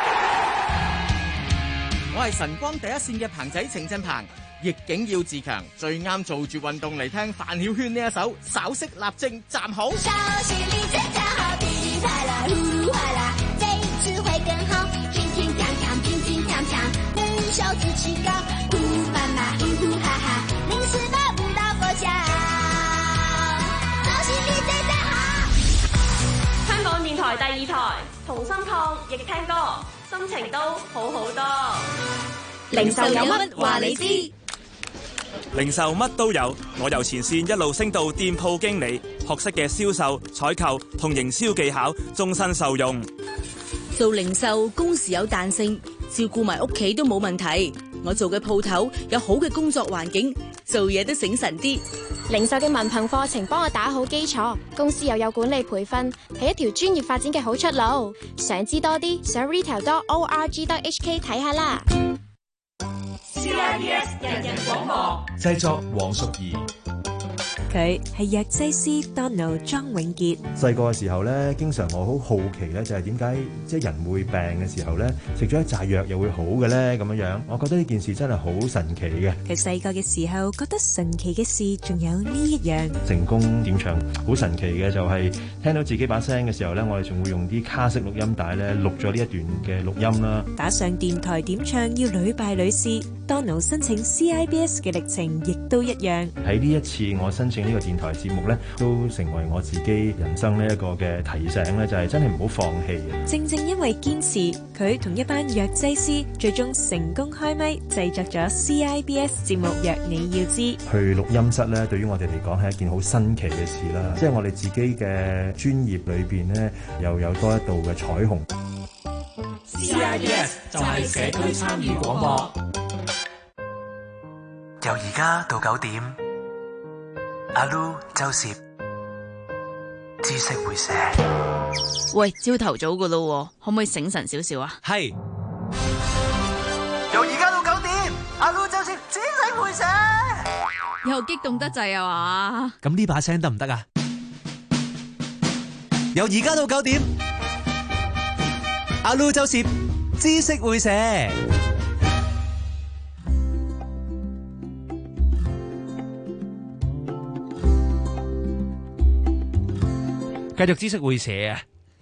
我係晨光第一線嘅彭仔程振鵬，逆境要自強，最啱做住運動嚟聽范曉萱呢一首稍息立正站好。 稍息立正站好，噼里啪啦呼嚕嘩啦，這一次會更好。天天鏘鏘，平平鏘鏘，能手自持高，呼媽媽呼呼哈哈，臨時的舞蹈佛腳，稍息立正站好。 香港電台第二台，同心抗疫聽歌，心情都好好多。 零售有乜話你知？ 零售乜都有，我由前線一路升到店鋪經理，學識嘅銷售、採購同營銷技巧，終身受用。 做零售工時有彈性，照顧埋屋企都冇問題。我做嘅鋪頭有好嘅工作環境，做嘢都醒神啲。 零售嘅文憑課程幫我打好基礎，公司又有管理培訓，係一條專業發展嘅好出路。想知多啲，上 retail dot org dot h k 睇下啦。 C I B S 人人廣播製作黃淑儀， 佢係藥劑師 Donald 莊永傑。 細個嘅時候咧，經常我好好奇咧，就係點解即係人會病嘅時候咧，食咗一紮藥又會好嘅咧？咁樣樣，我覺得呢件事真係好神奇嘅。 佢細個嘅時候覺得神奇嘅事，仲有呢一樣。 成功點唱好神奇嘅就係聽到自己把聲嘅時候咧，我哋仲會用啲卡式錄音帶咧錄咗呢一段嘅錄音啦。 打上電台點唱要屢敗屢試。Donald 申請 C I B S 嘅歷程亦都一樣。 喺呢一次我申請呢個電台節目呢，都成為我自己人生呢一個嘅提醒呢，就係真係唔好放棄。 正正因為堅持，佢同一班藥劑師最終成功開咪製作咗 C I B S 節目《藥你要知》。 去錄音室呢，對於我哋嚟講係一件好新奇嘅事啦。即係我哋自己嘅專業裏邊呢，又有多一道嘅彩虹。 C I B S 就係社區參與廣播。 由而家到九點，阿 Lu 周攝知識會寫。 喂，朝頭早噶咯，可唔可以醒神少少啊？ 係。由而家到九點，阿 Lu 周攝知識會寫。 又激動得滯啊嘛？ 咁呢把聲得唔得啊？由而家到九點，阿 Lu 周攝知識會寫。 繼續知識會社啊！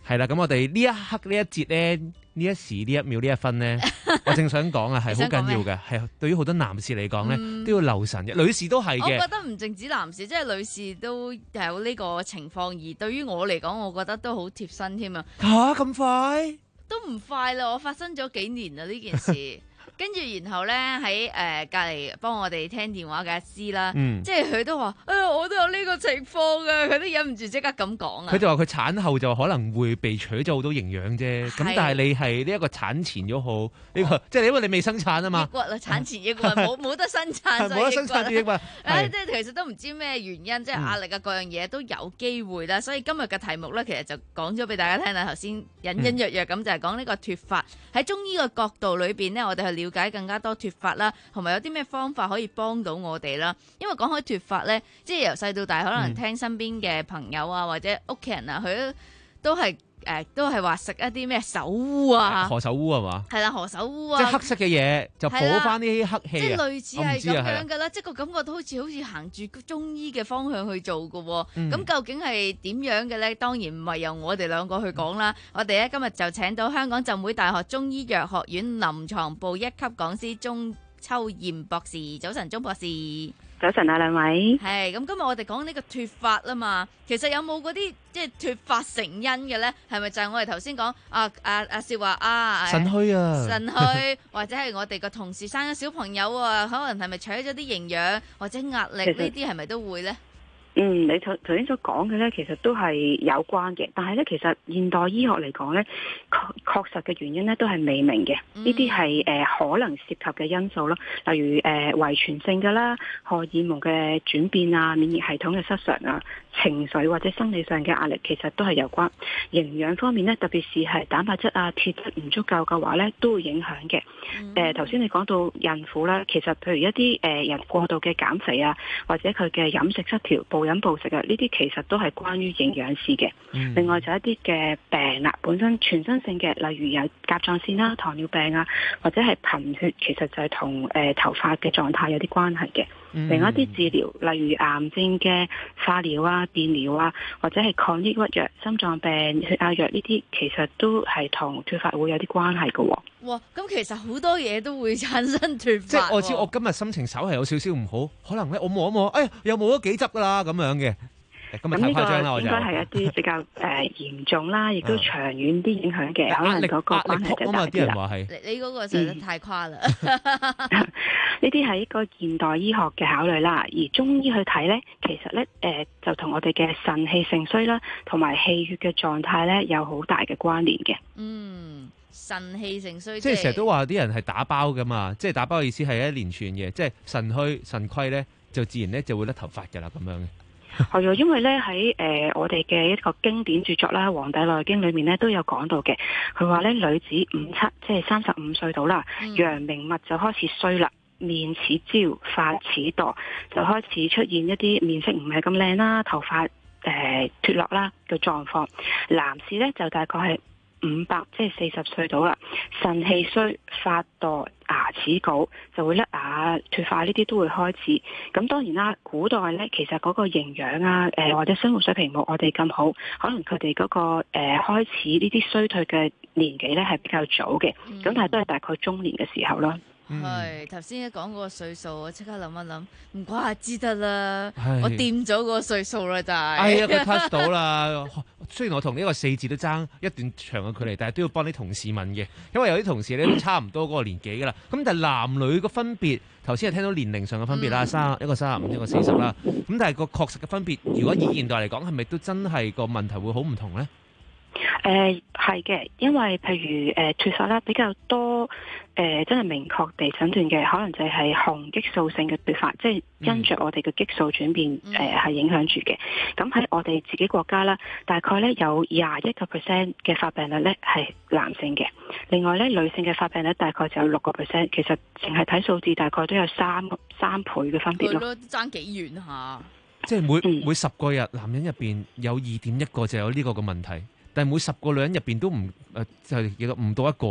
係啦，咁我哋呢一刻呢一節咧，呢一時呢一秒呢一分咧，我正想講啊，係好緊要嘅，係對於好多男士嚟講咧， 嗯都要留神嘅，女士都係嘅。 我覺得唔淨止男士，即係女士都有呢個情況，而對於我嚟講，我覺得都好貼身添啊！ 吓咁快？ 都唔快啦，我發生咗幾年啦呢件事。跟住然後咧喺誒隔離幫我哋聽電話嘅阿師啦， 嗯、 即係佢都話：哎呀，我都有呢個情況嘅，佢都忍唔住即刻咁講啊！ 佢就話佢產後就可能會被取咗好多營養啫，咁但係你係呢一個產前咗好呢個，即係因為你未生產啊嘛。 抑鬱啦，產前抑鬱冇冇得生產， 冇得生產就抑鬱。 誒，即係其實都唔知咩原因，即係壓力啊各樣嘢都有機會啦。所以今日嘅題目咧，其實就講咗俾大家聽啦。頭先隱隱約約咁就係講呢個脫髮喺中醫嘅角度裏邊咧，我哋去了解更加多脫髮啦，同埋有啲咩方法可以幫到我哋啦。因為講開脫髮咧，即係由細到大，可能聽身邊嘅朋友啊，或者屋企人啊，佢都係誒、呃，都係話食一啲咩手污啊， 何首烏係嘛？ 係啦，何首烏啊， 即係黑色嘅嘢就補翻啲黑氣， 即係類似係咁樣噶啦， 啊、 即係個感覺都好似好似行住中醫嘅方向去做噶。咁、嗯、究竟係點樣嘅咧？當然唔係由我哋兩個去講啦。我哋咧今日就請到香港浸會大學中醫藥學院臨床部一級講師鐘秋艷博士。早晨，鐘博士。 早晨啊，兩位。 係咁，今日我哋講呢個脫髮啦嘛，其實有冇嗰啲即係脫髮成因嘅咧？係咪就係我哋頭先講啊啊啊少話啊腎虛啊， 腎虛或者係我哋個同事生咗小朋友啊，可能係咪取咗啲營養或者壓力呢啲係咪都會咧？ 嗯，你頭頭先所講嘅咧，其實都係有關嘅，但係咧，其實現代醫學嚟講咧，確確實嘅原因咧都係未明嘅。呢啲係誒可能涉及嘅因素咯，例如誒、呃、遺傳性嘅啦、荷爾蒙嘅轉變啊、免疫系統嘅失常啊、情緒或者生理上嘅壓力，其實都係有關。營養方面咧，特別是係蛋白質啊、鐵質唔足夠嘅話咧，都會影響嘅。誒頭先你講到孕婦啦，其實譬如一啲誒人過度嘅減肥啊，或者佢嘅飲食失調、暴飲暴食啊，呢啲其實都係關於營養事嘅。嗯、另外就一啲嘅病啦，本身全身性嘅，例如有甲狀腺啦、糖尿病啊，或者係貧血，其實就係同誒頭髮嘅狀態有啲關係嘅。嗯、另外一啲治療，例如癌症嘅化療啊、電療啊，或者係抗抑鬱藥、心臟病、血壓藥呢啲，其實都係同脫髮會有啲關係嘅。 哇！咁其實好多嘢都會產生脫髮。 即係我知，我今日心情稍係有少少唔好，可能咧我摸一摸，哎呀，又冇咗幾執噶啦咁樣嘅。今日太誇張啦，我就應該係一啲比較誒嚴重啦，亦都長遠啲影響嘅，可能嗰個關係就大啲啦。 你你嗰個實在太誇啦！ 呢啲係一個現代醫學嘅考慮啦，而中醫去睇咧，其實咧誒、呃、就同我哋嘅腎氣盛衰啦，同埋氣血嘅狀態咧有好大嘅關聯嘅。 嗯，腎氣盛衰， 即係成日都話啲人係打包噶嘛，即係打包嘅意思係一連串嘅，即係腎虛腎虧咧，就自然咧就會甩頭髮噶啦咁樣嘅。 係啊，因為咧喺誒我哋嘅一個經典著作啦，《黃帝內經》裏面咧都有講到嘅。佢話咧女子五七，即係三十五歲到啦，陽明脈就開始衰啦，面似焦，髮似墮，就開始出現一啲面色唔係咁靚啦，頭髮誒脫落啦嘅狀況。男士咧就大概係五百，即係四十歲到啦，腎氣衰，髮墮，牙齒槁，就會甩牙脫髮呢啲都會開始。咁當然啦，古代咧其實嗰個營養啊，誒、呃、或者生活水平冇我哋咁好，可能佢哋嗰個誒、呃、開始呢啲衰退嘅年紀咧係比較早嘅，咁、嗯、但係都係大概中年嘅時候啦。 係頭先一講嗰個歲數，我即刻諗一諗，唔怪之得啦，我掂咗嗰個歲數啦，就係。 哎呀，佢 touch 到啦。雖然我同呢個四字都爭一段長嘅距離，但係都要幫啲同事問嘅，因為有啲同事咧都差唔多嗰個年紀噶啦。咁但係男女個分別，頭先係聽到年齡上嘅分別啦，三、嗯、一個三十五，一個四十啦。咁但係個確實嘅分別，如果以現代嚟講，係咪都真係個問題會好唔同咧？ 誒係嘅，因為譬如誒脫髮啦，比較多誒、呃、真係明確地診斷嘅，可能就係雄激素性嘅脫髮，即係因着我哋嘅激素轉變誒係、呃、影響住嘅。咁喺我哋自己國家啦，大概咧有廿一個 percent 嘅發病率咧係男性嘅，另外咧女性嘅發病率大概就有六個 percent。其實淨係睇數字，大概都有三三倍嘅分別咯。 爭幾遠下？ 即係每、嗯、每十個日男人入邊有二點一個就有呢個嘅問題。但係每十個女人入邊都唔誒就係幾多唔到一個，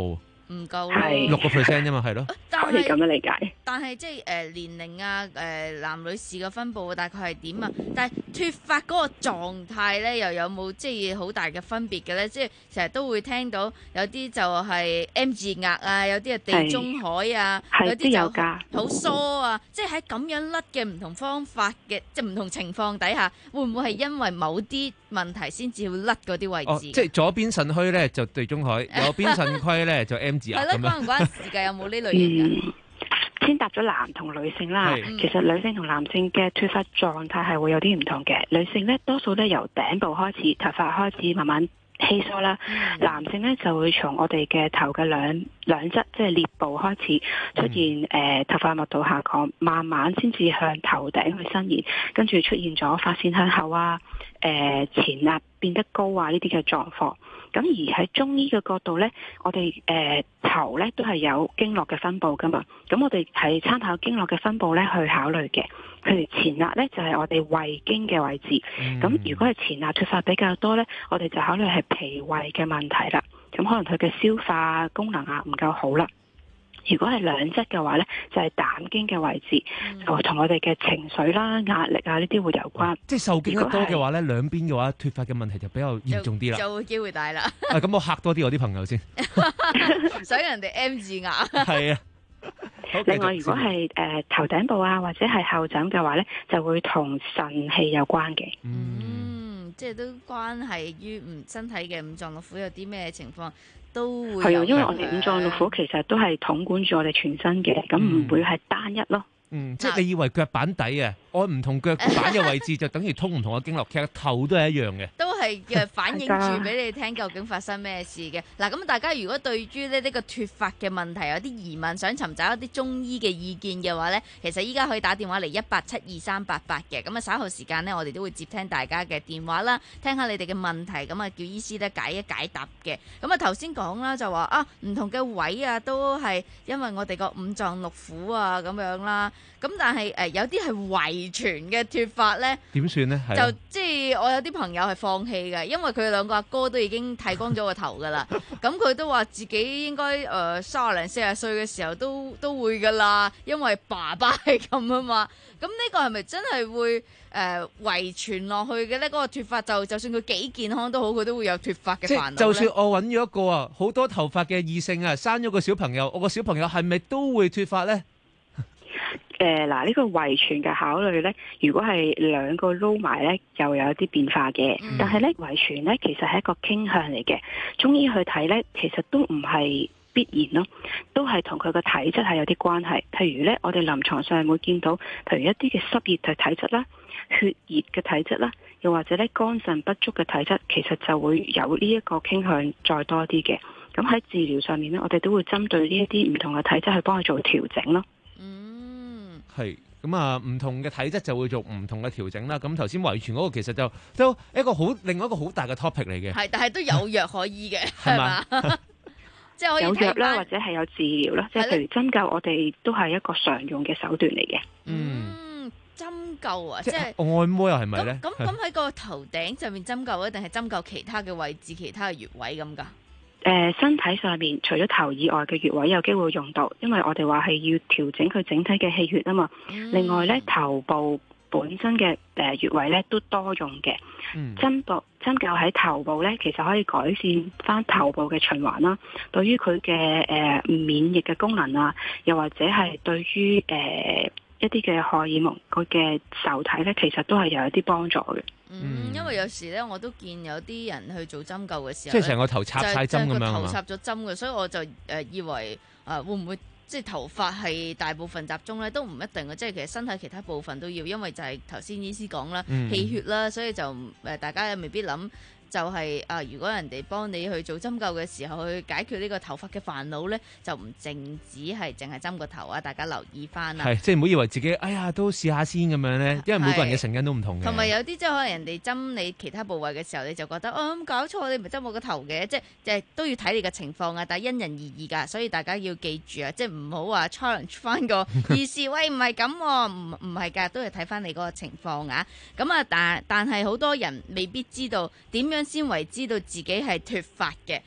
唔夠係六個 percent 啫嘛，係咯。 可以咁樣理解。 但係即係誒年齡啊，誒男女士嘅分佈大概係點啊？但係脫髮嗰個狀態咧，又有冇即係好大嘅分別嘅咧？即係成日都會聽到有啲就係 M 字額啊，有啲係地中海啊，有啲就好疏啊。即係喺咁樣甩嘅唔同方法嘅，即係唔同情況底下，會唔會係因為某啲問題先至會甩嗰啲位置？ 哦，即係左邊腎虛咧就地中海，右邊腎虧咧就 M 字額咁樣。係咯， 關唔關事㗎？有冇呢類型㗎？ 嗯先答咗男同女性啦， 嗯、 其實女性同男性嘅脫髮狀態係會有啲唔同嘅。女性咧多數咧由頂部開始，頭髮開始慢慢稀疏啦。嗯、男性咧就會從我哋嘅頭嘅兩兩側，即係顳部開始出現誒、嗯呃、頭髮密度下降，慢慢先至向頭頂去伸延，跟住出現咗髮線向後啊、誒、呃、前額變得高啊呢啲嘅狀況。咁而喺中醫嘅角度呢，我哋誒、呃、頭呢都係有經絡嘅分佈噶嘛，咁我哋係參考經絡嘅分佈呢去考慮嘅。譬如前額呢，就係、是、我哋胃經嘅位置，咁、嗯、如果係前額脫髮比較多呢，我哋就考慮係脾胃嘅問題啦。咁可能佢嘅消化功能啊唔夠好啦。如果係兩側嘅話呢，就係、是、膽經嘅位置，嗯、就同我哋嘅情緒啦、壓力啊呢啲會有關。 即係受驚得多嘅話呢，兩邊嘅話脫髮嘅問題就比較嚴重啲啦， 就會機會大啦。 啊，咁我嚇多啲我啲朋友先， 想人哋 M 字額。 係啊。 另外，如果係誒、呃、頭頂部啊，或者係後枕嘅話呢，就會同腎氣有關嘅。 嗯，即係都關係於唔身體嘅五臟六腑有啲咩情況。都會係啊，因為我哋五臟六腑其實都係統管住我哋全身嘅，咁唔、嗯、會係單一咯。 嗯，即係你以為腳板底啊，按唔同腳板嘅位置就等於通唔同嘅經絡，其實頭都係一樣嘅。都係嘅，反映住俾你聽究竟發生咩事嘅。嗱，咁大家如果對於呢呢個脫髮嘅問題有啲疑問，想尋找一啲中醫嘅意見嘅話呢，其實依家可以打電話嚟一八七二三八八嘅。咁啊稍後時間呢，我哋都會接聽大家嘅電話啦，聽下你哋嘅問題，咁啊叫醫師咧解一解答嘅。咁啊頭先講啦，就話啊唔同嘅位啊，都係因為我哋個五臟六腑啊咁樣啦。咁但係誒、呃、有啲係遺傳嘅脫髮咧，點算咧？就即係我有啲朋友係放棄嘅，因為佢兩個阿哥都已經剃光咗個頭噶啦。咁佢都話自己應該誒三十零四十歲嘅時候都都會噶啦，因為爸爸係咁啊嘛。咁呢個係咪真係會誒、呃、遺傳落去嘅咧？嗰、那個脫髮就就算佢幾健康都好，佢都會有脫髮嘅煩惱。就算我揾咗一個啊好多頭髮嘅異性啊，生咗個小朋友，我個小朋友係咪都會脫髮咧？誒嗱，呢個遺傳嘅考慮呢，如果係兩個撈埋呢，又有一啲變化嘅。嗯、但係呢，遺傳呢其實係一個傾向嚟嘅。中醫去睇呢，其實都唔係必然咯，都係同佢個體質係有啲關係。譬如呢，我哋臨床上會見到，譬如一啲嘅濕熱嘅體質啦、血熱嘅體質啦，又或者呢肝腎不足嘅體質，其實就會有呢一個傾向再多啲嘅。咁喺治療上面呢，我哋都會針對呢一啲唔同嘅體質去幫佢做調整咯。係咁啊，唔同嘅體質就會做唔同嘅調整啦。咁頭先遺傳嗰個其實就都一個好另外一個好大嘅 topic 嚟嘅。係，但係都有藥可醫嘅，係嘛？即係可以有藥啦，或者係有治療啦。即係譬如針灸，我哋都係一個常用嘅手段嚟嘅。嗯，針灸啊，即係按摩又係咪咧？咁咁喺個頭頂上面針灸，定係針灸其他嘅位置、其他嘅穴位咁㗎？誒、呃，身體上面除咗頭以外嘅穴位有機會用到，因為我哋話係要調整佢整體嘅氣血啊嘛。嗯、另外咧，頭部本身嘅誒穴位咧都多用嘅。針部針灸喺頭部咧，其實可以改善翻頭部嘅循環啦。對於佢嘅誒免疫嘅功能啊，又或者係對於誒、呃、一啲嘅荷爾蒙佢嘅受體咧，其實都係有一啲幫助嘅。嗯，因為有時咧，我都見有啲人去做針灸嘅時候，即係成個頭插晒針咁樣，個頭插咗針嘅，所以我就誒、呃、以為誒、呃、會唔會即係頭髮係大部分集中咧，都唔一定嘅，即係其實身體其他部分都要，因為就係頭先醫師講啦，嗯、氣血啦，所以就誒、呃、大家未必諗。就係、是、啊！如果人哋幫你去做針灸嘅時候，去解決呢個頭髮嘅煩惱咧，就唔淨止係淨係針個頭啊！大家留意翻啦。係，即係唔好以為自己哎呀都試下先咁樣咧，因為每個人嘅成因都唔同嘅。同埋有啲即係可能人哋針你其他部位嘅時候，你就覺得哦咁搞錯，你唔係針我個頭嘅，即係即係都要睇你嘅情況啊！但係因人而異㗎，所以大家要記住啊！即係唔好話 challenge 翻個意思，喂唔係咁喎，唔唔係㗎，都要睇翻你嗰個情況啊！咁啊，但但係好多人未必知道點樣先為知道自己係脫髮嘅，咁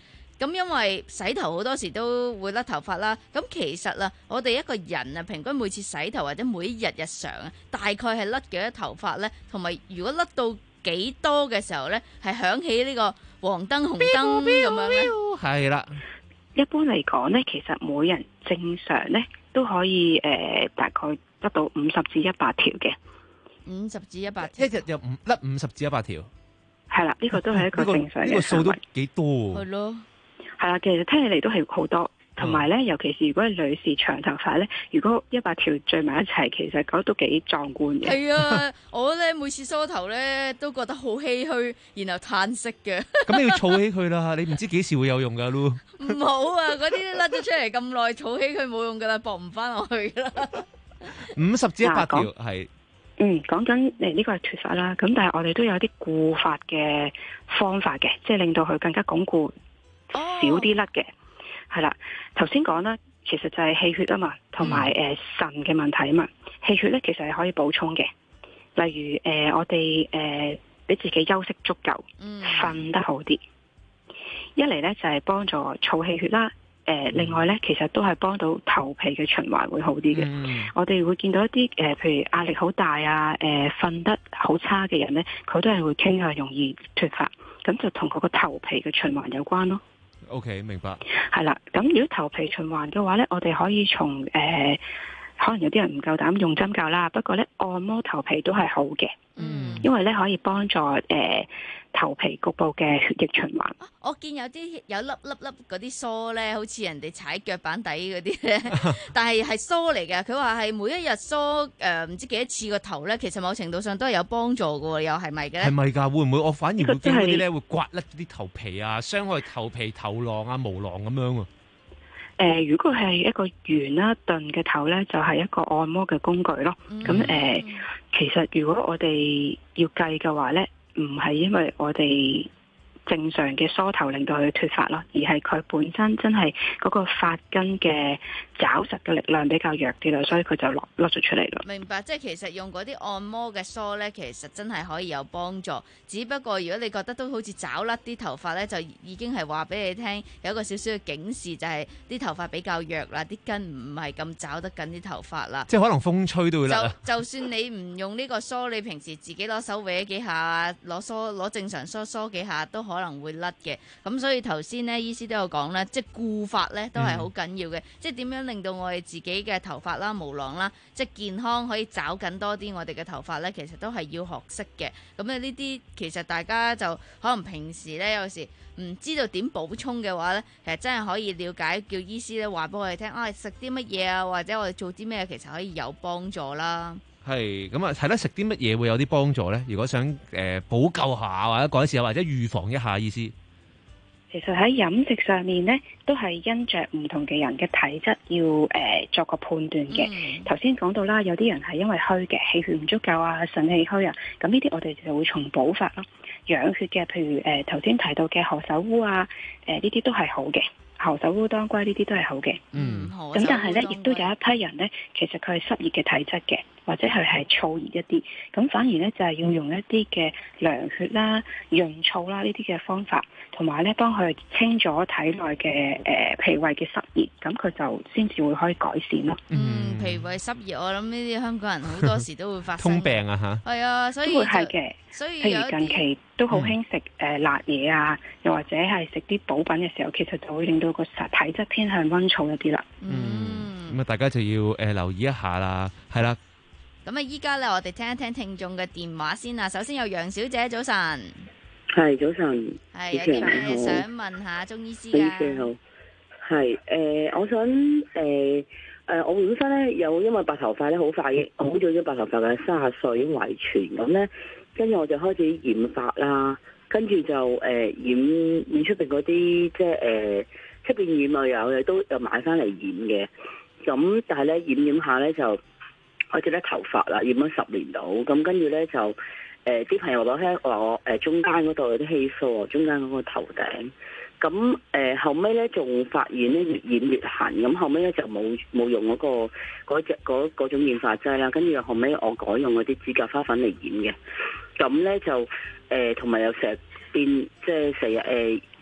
咁因為洗頭好多時都會甩頭髮啦。咁其實啊，我哋一個人啊，平均每次洗頭或者每一日日常啊，大概係甩幾多頭髮咧？同埋如果甩到幾多嘅時候咧，係響起呢個黃燈紅燈咁樣咧？ 係啦， 一般嚟講咧，其實每人正常咧都可以誒、呃、大概得到五十至一百條嘅。 五十至一百條， 一日有五甩五十至一百條。 係啦，呢、這個都係一個正常嘅。 呢、這個數、這個、都幾多。 係咯， 係啦，其實聽起嚟都係好多。同埋咧，尤其是如果係女士長頭髮咧，如果一百條聚埋一齊，其實覺得都幾壯觀嘅。 係啊，我咧每次梳頭咧都覺得好唏噓，然後嘆息嘅。 咁你要儲起佢啦，你唔知幾時會有用噶，Lu。 唔好啊，嗰啲甩咗出嚟咁耐，儲起佢冇用噶啦，駁唔翻落去啦。 五十至一百條係。 嗯，講緊誒呢個係脫髮啦，咁但係我哋都有啲固髮嘅方法嘅，即係令到佢更加鞏固，少啲甩嘅。係啦，頭先講啦，其實就係氣血啊嘛，同埋誒腎嘅問題啊嘛。氣血咧其實係可以補充嘅，例如誒、呃、我哋誒俾自己休息足夠，瞓、嗯、得好啲。一嚟咧就係、是、幫助儲氣血啦。誒、呃，另外咧，其實都係幫到頭皮嘅循環會好啲嘅。嗯、我哋會見到一啲誒、呃，譬如壓力好大啊，誒、呃，瞓得好差嘅人咧，佢都係會傾向容易脫髮，咁就同佢個頭皮嘅循環有關咯。 OK， 明白。係啦，咁如果頭皮循環嘅話咧，我哋可以從誒、呃，可能有啲人唔夠膽用針灸啦，不過咧按摩頭皮都係好嘅。嗯，因為咧可以幫助誒。呃頭皮局部嘅血液循環、 啊。我見有啲有粒粒粒嗰啲梳咧，好似人哋踩腳板底嗰啲咧，但係係梳嚟嘅。佢話係每一日梳誒唔、呃、知幾多次個頭咧，其實某程度上都係有幫助嘅，又係咪嘅咧？係咪㗎？會唔會我反而會驚嗰啲咧會刮甩啲頭皮啊，傷害頭皮頭浪啊、毛囊咁樣啊？ 誒、呃，如果係一個圓啦、鈍嘅頭咧，就係、是、一個按摩嘅工具咯。咁誒、嗯呃，其實如果我哋要計嘅話咧，唔係因為我哋正常嘅梳頭令到佢脫髮咯，而係佢本身真係嗰個髮根嘅抓實嘅力量比較弱啲啦，所以佢就落落咗出嚟咯。 明白，即係其實用嗰啲按摩嘅梳咧，其實真係可以有幫助。只不過如果你覺得都好似抓甩啲頭髮咧，就已經係話俾你聽有一個少少嘅警示，就係、是、啲頭髮比較弱啦，啲根唔係咁抓得緊啲頭髮啦。 即係可能風吹都會甩。 就就算你唔用呢個梳，你平時自己攞手搲幾下，攞梳攞正常梳梳幾下都可能會甩嘅。咁所以頭先咧，醫師都有講咧，即係固髮咧都係好緊要嘅、嗯，即係點樣令到我哋自己嘅頭髮啦、毛囊啦，即係健康可以找緊多啲我哋嘅頭髮咧，其實都係要學識嘅。咁咧呢啲其實大家就可能平時咧有時唔知道點補充嘅話咧，其實真係可以了解，叫醫師咧話俾我哋聽，啊食啲乜嘢啊，或者我哋做啲咩，其實可以有幫助啦。 係咁啊，睇得食啲乜嘢會有啲幫助咧？如果想誒、呃、補救下或者改善下或者預防一下，醫師。 其實喺飲食上面咧，都係因着唔同嘅人嘅體質要誒、呃、作個判斷嘅。頭先講到啦，有啲人係因為虛嘅，氣血唔足夠啊，腎氣虛啊，咁呢啲我哋就會從補法咯。養血嘅，譬如誒頭先提到嘅何首烏啊，誒呢啲都係好嘅。何首烏當歸呢啲都係好嘅。嗯，咁但係咧，亦都有一批人咧，其實佢係濕熱嘅體質嘅，或者佢係燥熱一啲，咁反而咧就係、是、要用一啲嘅涼血啦、潤燥啦呢啲嘅方法，同埋咧幫佢清咗體內嘅誒脾胃嘅濕熱，咁佢就先至會可以改善咯。 嗯，脾胃濕熱，我諗呢啲香港人好多時都會發生。 通病啊吓。係啊，所以都會係嘅。 所以譬如近期都好興食誒辣嘢啊，又或者係食啲補品嘅時候，其實就會令到個體質偏向溫燥一啲啦。 嗯，咁啊，大家就要誒、呃、留意一下啦，係啦。 咁啊，依家咧，我哋聽一聽聽眾嘅電話先啦。首先有楊小姐，早晨。 係早晨。 係有啲咩想問下中醫師㗎？ 你好。係誒、呃，我想誒誒、呃，我本身咧有因為白頭髮咧好快好早咗白頭髮嘅，三十歲已經遺傳咁咧。跟住我就開始染髮啦，跟住就誒、呃、染染出邊嗰啲即係誒出邊染啊有嘅都有買翻嚟染嘅，咁但係咧染染下咧就我覺得頭髮啦染咗十年到，咁跟住咧就誒啲、呃、朋友話聽話我誒中間嗰度有啲稀疏，中間嗰個頭頂，咁誒、呃、後尾咧仲發現咧越染越痕，咁後尾咧就冇冇用嗰、嗰個嗰隻嗰嗰種染髮劑啦，跟住後尾我改用嗰啲指甲花粉嚟染嘅。咁咧就誒，同、呃、埋又成日變，即係成日誒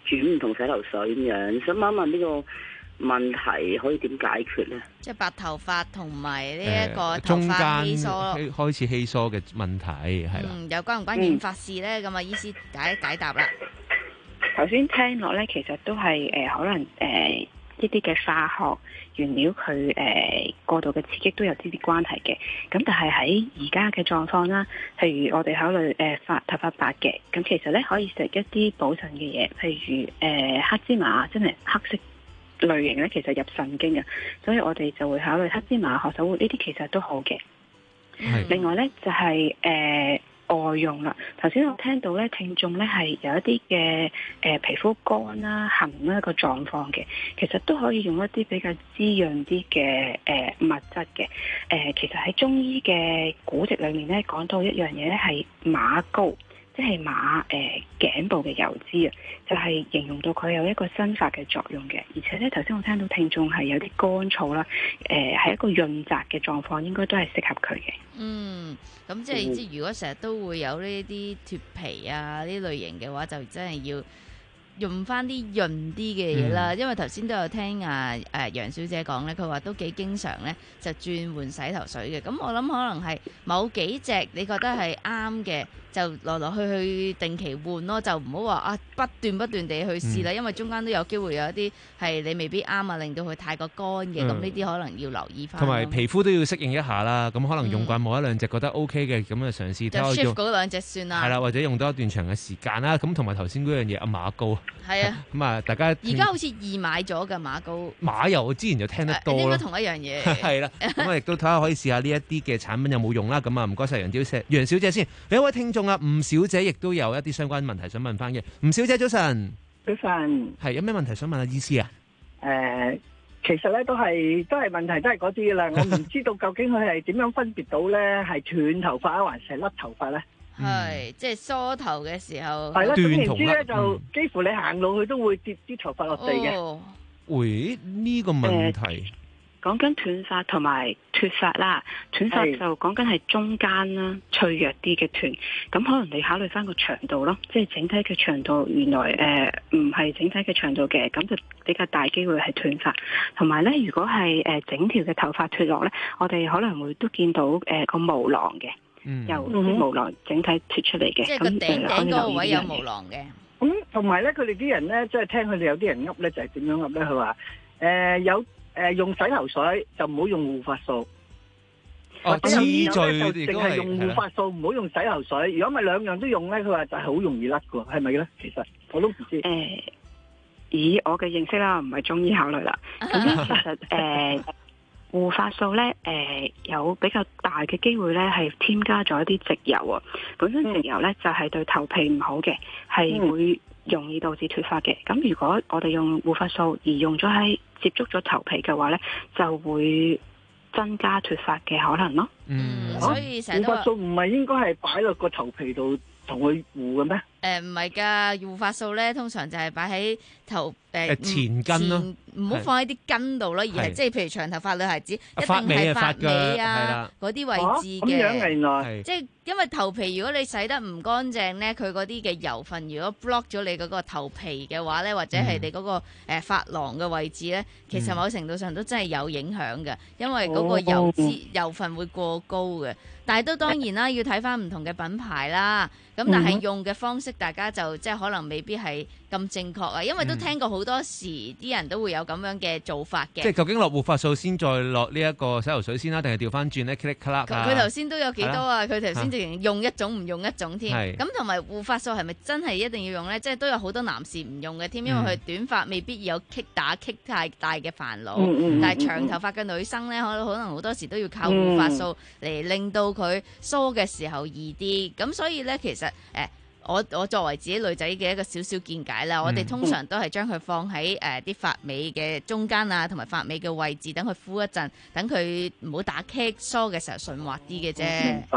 轉唔同洗頭水咁樣，想問一問呢個問題可以點解決咧？ 即係白頭髮同埋呢一個頭中髮稀間疏咯。 開始稀疏嘅問題係啦。 嗯，有關唔關染髮事咧？咁啊，醫師解解答啦。 頭先聽落咧，其實都係誒、呃、可能誒。呃呢啲嘅化學原料佢誒、呃、過度嘅刺激都有啲啲關係嘅，咁但係喺而家嘅狀況啦，譬如我哋考慮誒髮頭髮白嘅，咁其實咧可以食一啲補腎嘅嘢，譬如誒、呃、黑芝麻，真係黑色類型咧，其實入腎經嘅，所以我哋就會考慮黑芝麻、何首烏呢啲其實都好嘅。另外咧就係、是、誒。呃外用啦，頭先我聽到咧，聽眾咧係有一啲嘅誒皮膚乾啦、痕啦個狀況嘅，其實都可以用一啲比較滋潤啲嘅誒物質嘅。誒、呃，其實喺中醫嘅古籍裏面咧，講到一樣嘢咧係馬膏。即係馬誒頸部嘅油脂啊，就係、是、形容到佢有一個生髮嘅作用嘅，而且咧頭先我聽到聽眾係有啲乾燥啦，誒、呃、係一個潤澤嘅狀況，應該都係適合佢嘅。 嗯，咁即係即如果成日都會有呢啲脫皮啊呢類型嘅話，就真係要用翻啲潤啲嘅嘢啦，嗯、因為頭先都有聽啊誒、呃、楊小姐講咧，佢話都幾經常咧就轉換洗頭水嘅，咁我諗可能係某幾隻你覺得係啱嘅，就來來去去定期換咯，就唔好話啊不斷不斷地去試啦，嗯、因為中間都有機會有一啲係你未必啱啊，令到佢太過乾嘅，咁呢啲可能要留意翻。同埋皮膚都要適應一下啦，咁可能用慣某一兩隻覺得 OK 嘅，咁啊嘗試睇下用。就 shift 嗰兩隻算啦。係啦，或者用多一段長嘅時間啦，咁同埋頭先嗰樣嘢啊馬膏。係啊。咁啊，大家而家好似易買咗㗎馬膏。馬油我之前就聽得多咯。應該同一樣嘢。係啦， 咁啊亦都睇下可以試下呢一啲嘅產品有冇用啦。咁啊唔該晒楊小姐，楊小姐先。有一位聽眾啊，吳小姐亦都有一啲相關問題想問翻嘅。吳小姐早晨。 早晨。係有咩問題想問下醫師啊？ 誒、呃，其實咧都係都係問題都係嗰啲啦。我唔知道究竟佢係點樣分別到咧係斷頭髮啊，還是係甩頭髮咧？ 係、嗯，即係梳頭嘅時候。 係啦，總言之咧就幾乎你行路佢都會跌啲頭髮落地嘅。 哦， 喂，呢、這個問題。呃講緊斷髮同埋脫髮啦，斷髮就講緊係中間啦，脆弱啲嘅斷，咁可能你考慮翻個長度咯，即係整體嘅長度原來誒唔係整體嘅長度嘅，咁就比較大機會係斷髮。同埋咧，如果係誒、呃、整條嘅頭髮脫落咧，我哋可能會都見到誒、呃、個毛囊嘅，嗯、由啲毛囊整體脫出嚟嘅， 即係個頂頂嗰個位有毛囊嘅。 咁同埋咧，佢哋啲人咧，即係聽佢哋有啲人噏咧，就係點樣噏咧？佢話誒有。誒、呃，用洗頭水就唔好用護髮素。 哦，黐聚就淨係用護髮素，唔好用洗頭水。如果咪兩樣都用咧，佢話就係好容易甩噶，係咪咧？其實我都唔知。誒、 呃，以我嘅認識啦，唔係中醫考慮啦。咁咧，其實誒，護髮素咧，誒、呃，有比較大嘅機會咧，係添加咗一啲植油啊。本身植油咧、嗯、就係對頭皮唔好嘅，係會容易導致脫髮嘅。咁如果我哋用護髮素而用咗喺接觸咗頭皮嘅話咧，就會增加脫髮嘅可能咯。 嗯，所以成日都護髮素唔係應該係擺落個頭皮度同佢護嘅咩？ 誒唔係㗎，護髮素咧通常就係擺喺頭誒、呃、 前根咯， 唔好放喺啲根度咯，而係即係譬如長頭髮女孩子一定係髮尾啊嗰啲位置嘅。 咁樣原來即係因為頭皮如果你洗得唔乾淨咧，佢嗰啲嘅油分如果 block 咗你嗰個頭皮嘅話咧，或者係你嗰個誒髮廊嘅位置咧，嗯、其實某程度上都真係有影響嘅，因為嗰個油脂、哦、油分會過高嘅。但係都當然啦，要睇翻唔同嘅品牌啦。咁但係用嘅方式，大家就即係可能未必係咁正確啊。因為都聽過好多時，啲人都會有咁樣嘅做法嘅。 即係究竟落護髮素先，再落呢一個洗頭水先啦，定係調翻轉咧？佢頭先都有幾多啊？佢頭先直情用一種唔用一種添。咁同埋護髮素係咪真係一定要用咧？即係都有好多男士唔用嘅添，因為佢短髮未必有棘打棘太大嘅煩惱。嗯嗯、但係長頭髮嘅女生咧，可能可能好多時都要靠護髮素嚟令到佢梳嘅時候易啲。咁所以咧，其實誒、呃，我我作為自己女仔嘅一個少少見解啦，嗯、我哋通常都係將佢放喺誒啲髮尾嘅中間啊，同埋髮尾嘅位置，等佢敷一陣，等佢唔好打棘，梳嘅時候順滑啲嘅啫。 明白。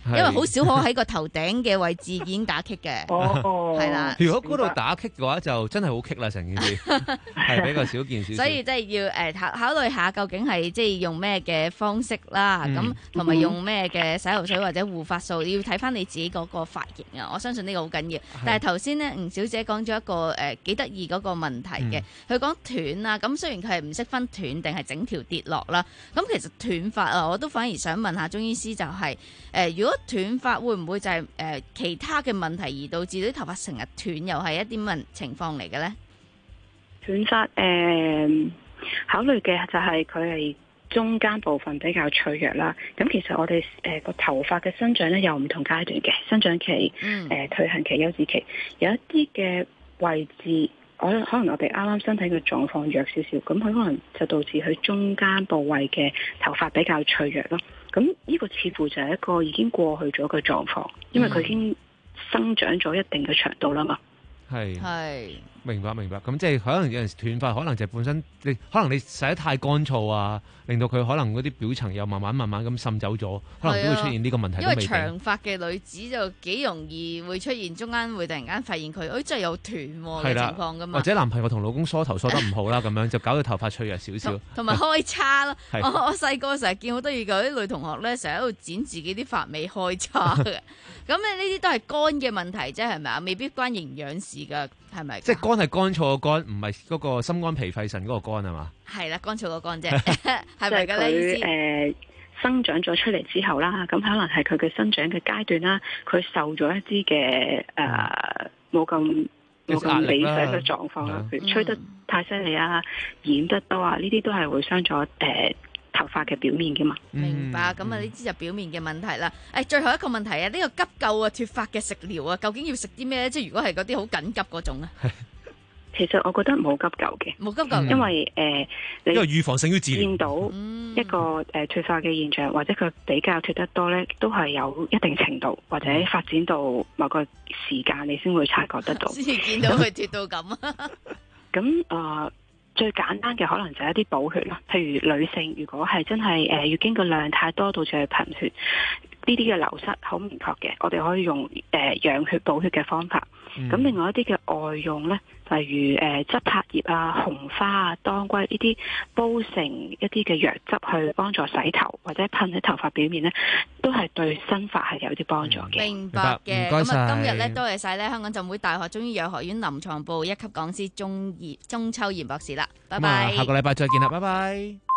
因為好少可喺個頭頂嘅位置已經打棘嘅。 哦， 係啦。 如果嗰度打棘嘅話，就真係好棘啦，成件事係比較少見少少。 所以即係要誒考考慮下，究竟係即係用咩嘅方式啦，咁同埋用咩嘅洗頭水或者護髮素，要睇翻你自己嗰個髮型啊。我相信呢個好緊要。但係頭先咧，吳小姐講咗一個誒幾得意嗰個問題嘅，佢講斷啊，咁雖然佢係唔識分斷定係整條跌落啦，咁其實斷髮啊，我都反而想問下中醫師就係、是、誒、呃，如果斷髮會唔會就係、是、誒、呃、其他嘅問題而導致啲頭髮成日斷，又係一啲乜情況嚟嘅咧？ 斷髮誒，考慮嘅就係佢係中間部分比較脆弱啦。咁其實我哋誒個頭髮嘅生長咧有唔同階段嘅，生長期、誒、 嗯呃、退行期、休止期，有一啲嘅位置。我可能我哋啱啱身體嘅狀況弱少少，咁佢可能就導致佢中間部位嘅頭髮比較脆弱咯。咁呢個似乎就係一個已經過去咗嘅狀況，因為佢已經生長咗一定嘅長度啦嘛。 係係。 明白明白，咁即係可能有陣時斷髮，可能就係本身你可能你洗得太乾燥啊，令到佢可能嗰啲表層又慢慢慢慢咁滲走咗，可能都會出現呢個問題。 因為長髮嘅女子就幾容易會出現中間會突然間發現佢，誒、哎、真係有斷嘅情況噶嘛。 或者男朋友同老公梳頭梳得唔好啦，咁樣就搞到頭髮脆弱少少。 同埋開叉咯，我我細個成日見好得意嘅啲女同學咧，成日喺度剪自己啲髮尾開叉嘅。咁咧呢啲都係乾嘅問題啫，係咪啊？未必關營養事㗎，係咪？ 即係乾係乾燥嘅乾，唔係嗰個心肝脾肺腎嗰個乾係嘛？ 係啦，乾燥個乾啫，係咪㗎咧？意思誒生長咗出嚟之後啦，咁可能係佢嘅生長嘅階段啦，佢受咗一啲嘅誒冇咁冇咁理想嘅狀況啦，譬如吹得太犀利啊、染得多啊，呢啲都係會傷咗誒。呃頭髮嘅表面嘅嘛， 明白。咁啊呢啲就表面嘅問題啦。誒，最後一個問題啊，呢、這個急救啊脫髮嘅食療啊，究竟要食啲咩咧？即係如果係嗰啲好緊急嗰種啊， 其實我覺得冇急救嘅， 冇急救， 因為誒，呃、你因為預防勝於治療。 見到一個誒脫髮嘅現象，或者佢比較脫得多咧，都係有一定程度或者發展到某個時間，你先會察覺得到， 先至見到佢脫到咁啊。 咁啊。最簡單嘅可能就係一啲補血啦，譬如女性如果係真係誒月經嘅量太多導致係貧血，呢啲嘅流失好明確嘅，我哋可以用誒、呃、養血補血嘅方法。咁、嗯、另外一啲嘅外用咧，例如誒側柏葉啊、紅花啊、當歸呢啲煲成一啲嘅藥汁去幫助洗頭或者噴喺頭髮表面咧，都係對新髮係有啲幫助嘅。 明白嘅，咁啊今日咧多謝晒咧香港浸會大學中醫藥學院臨床部一級講師鍾葉鍾秋賢博士啦，拜拜。 下個禮拜再見啦，拜拜。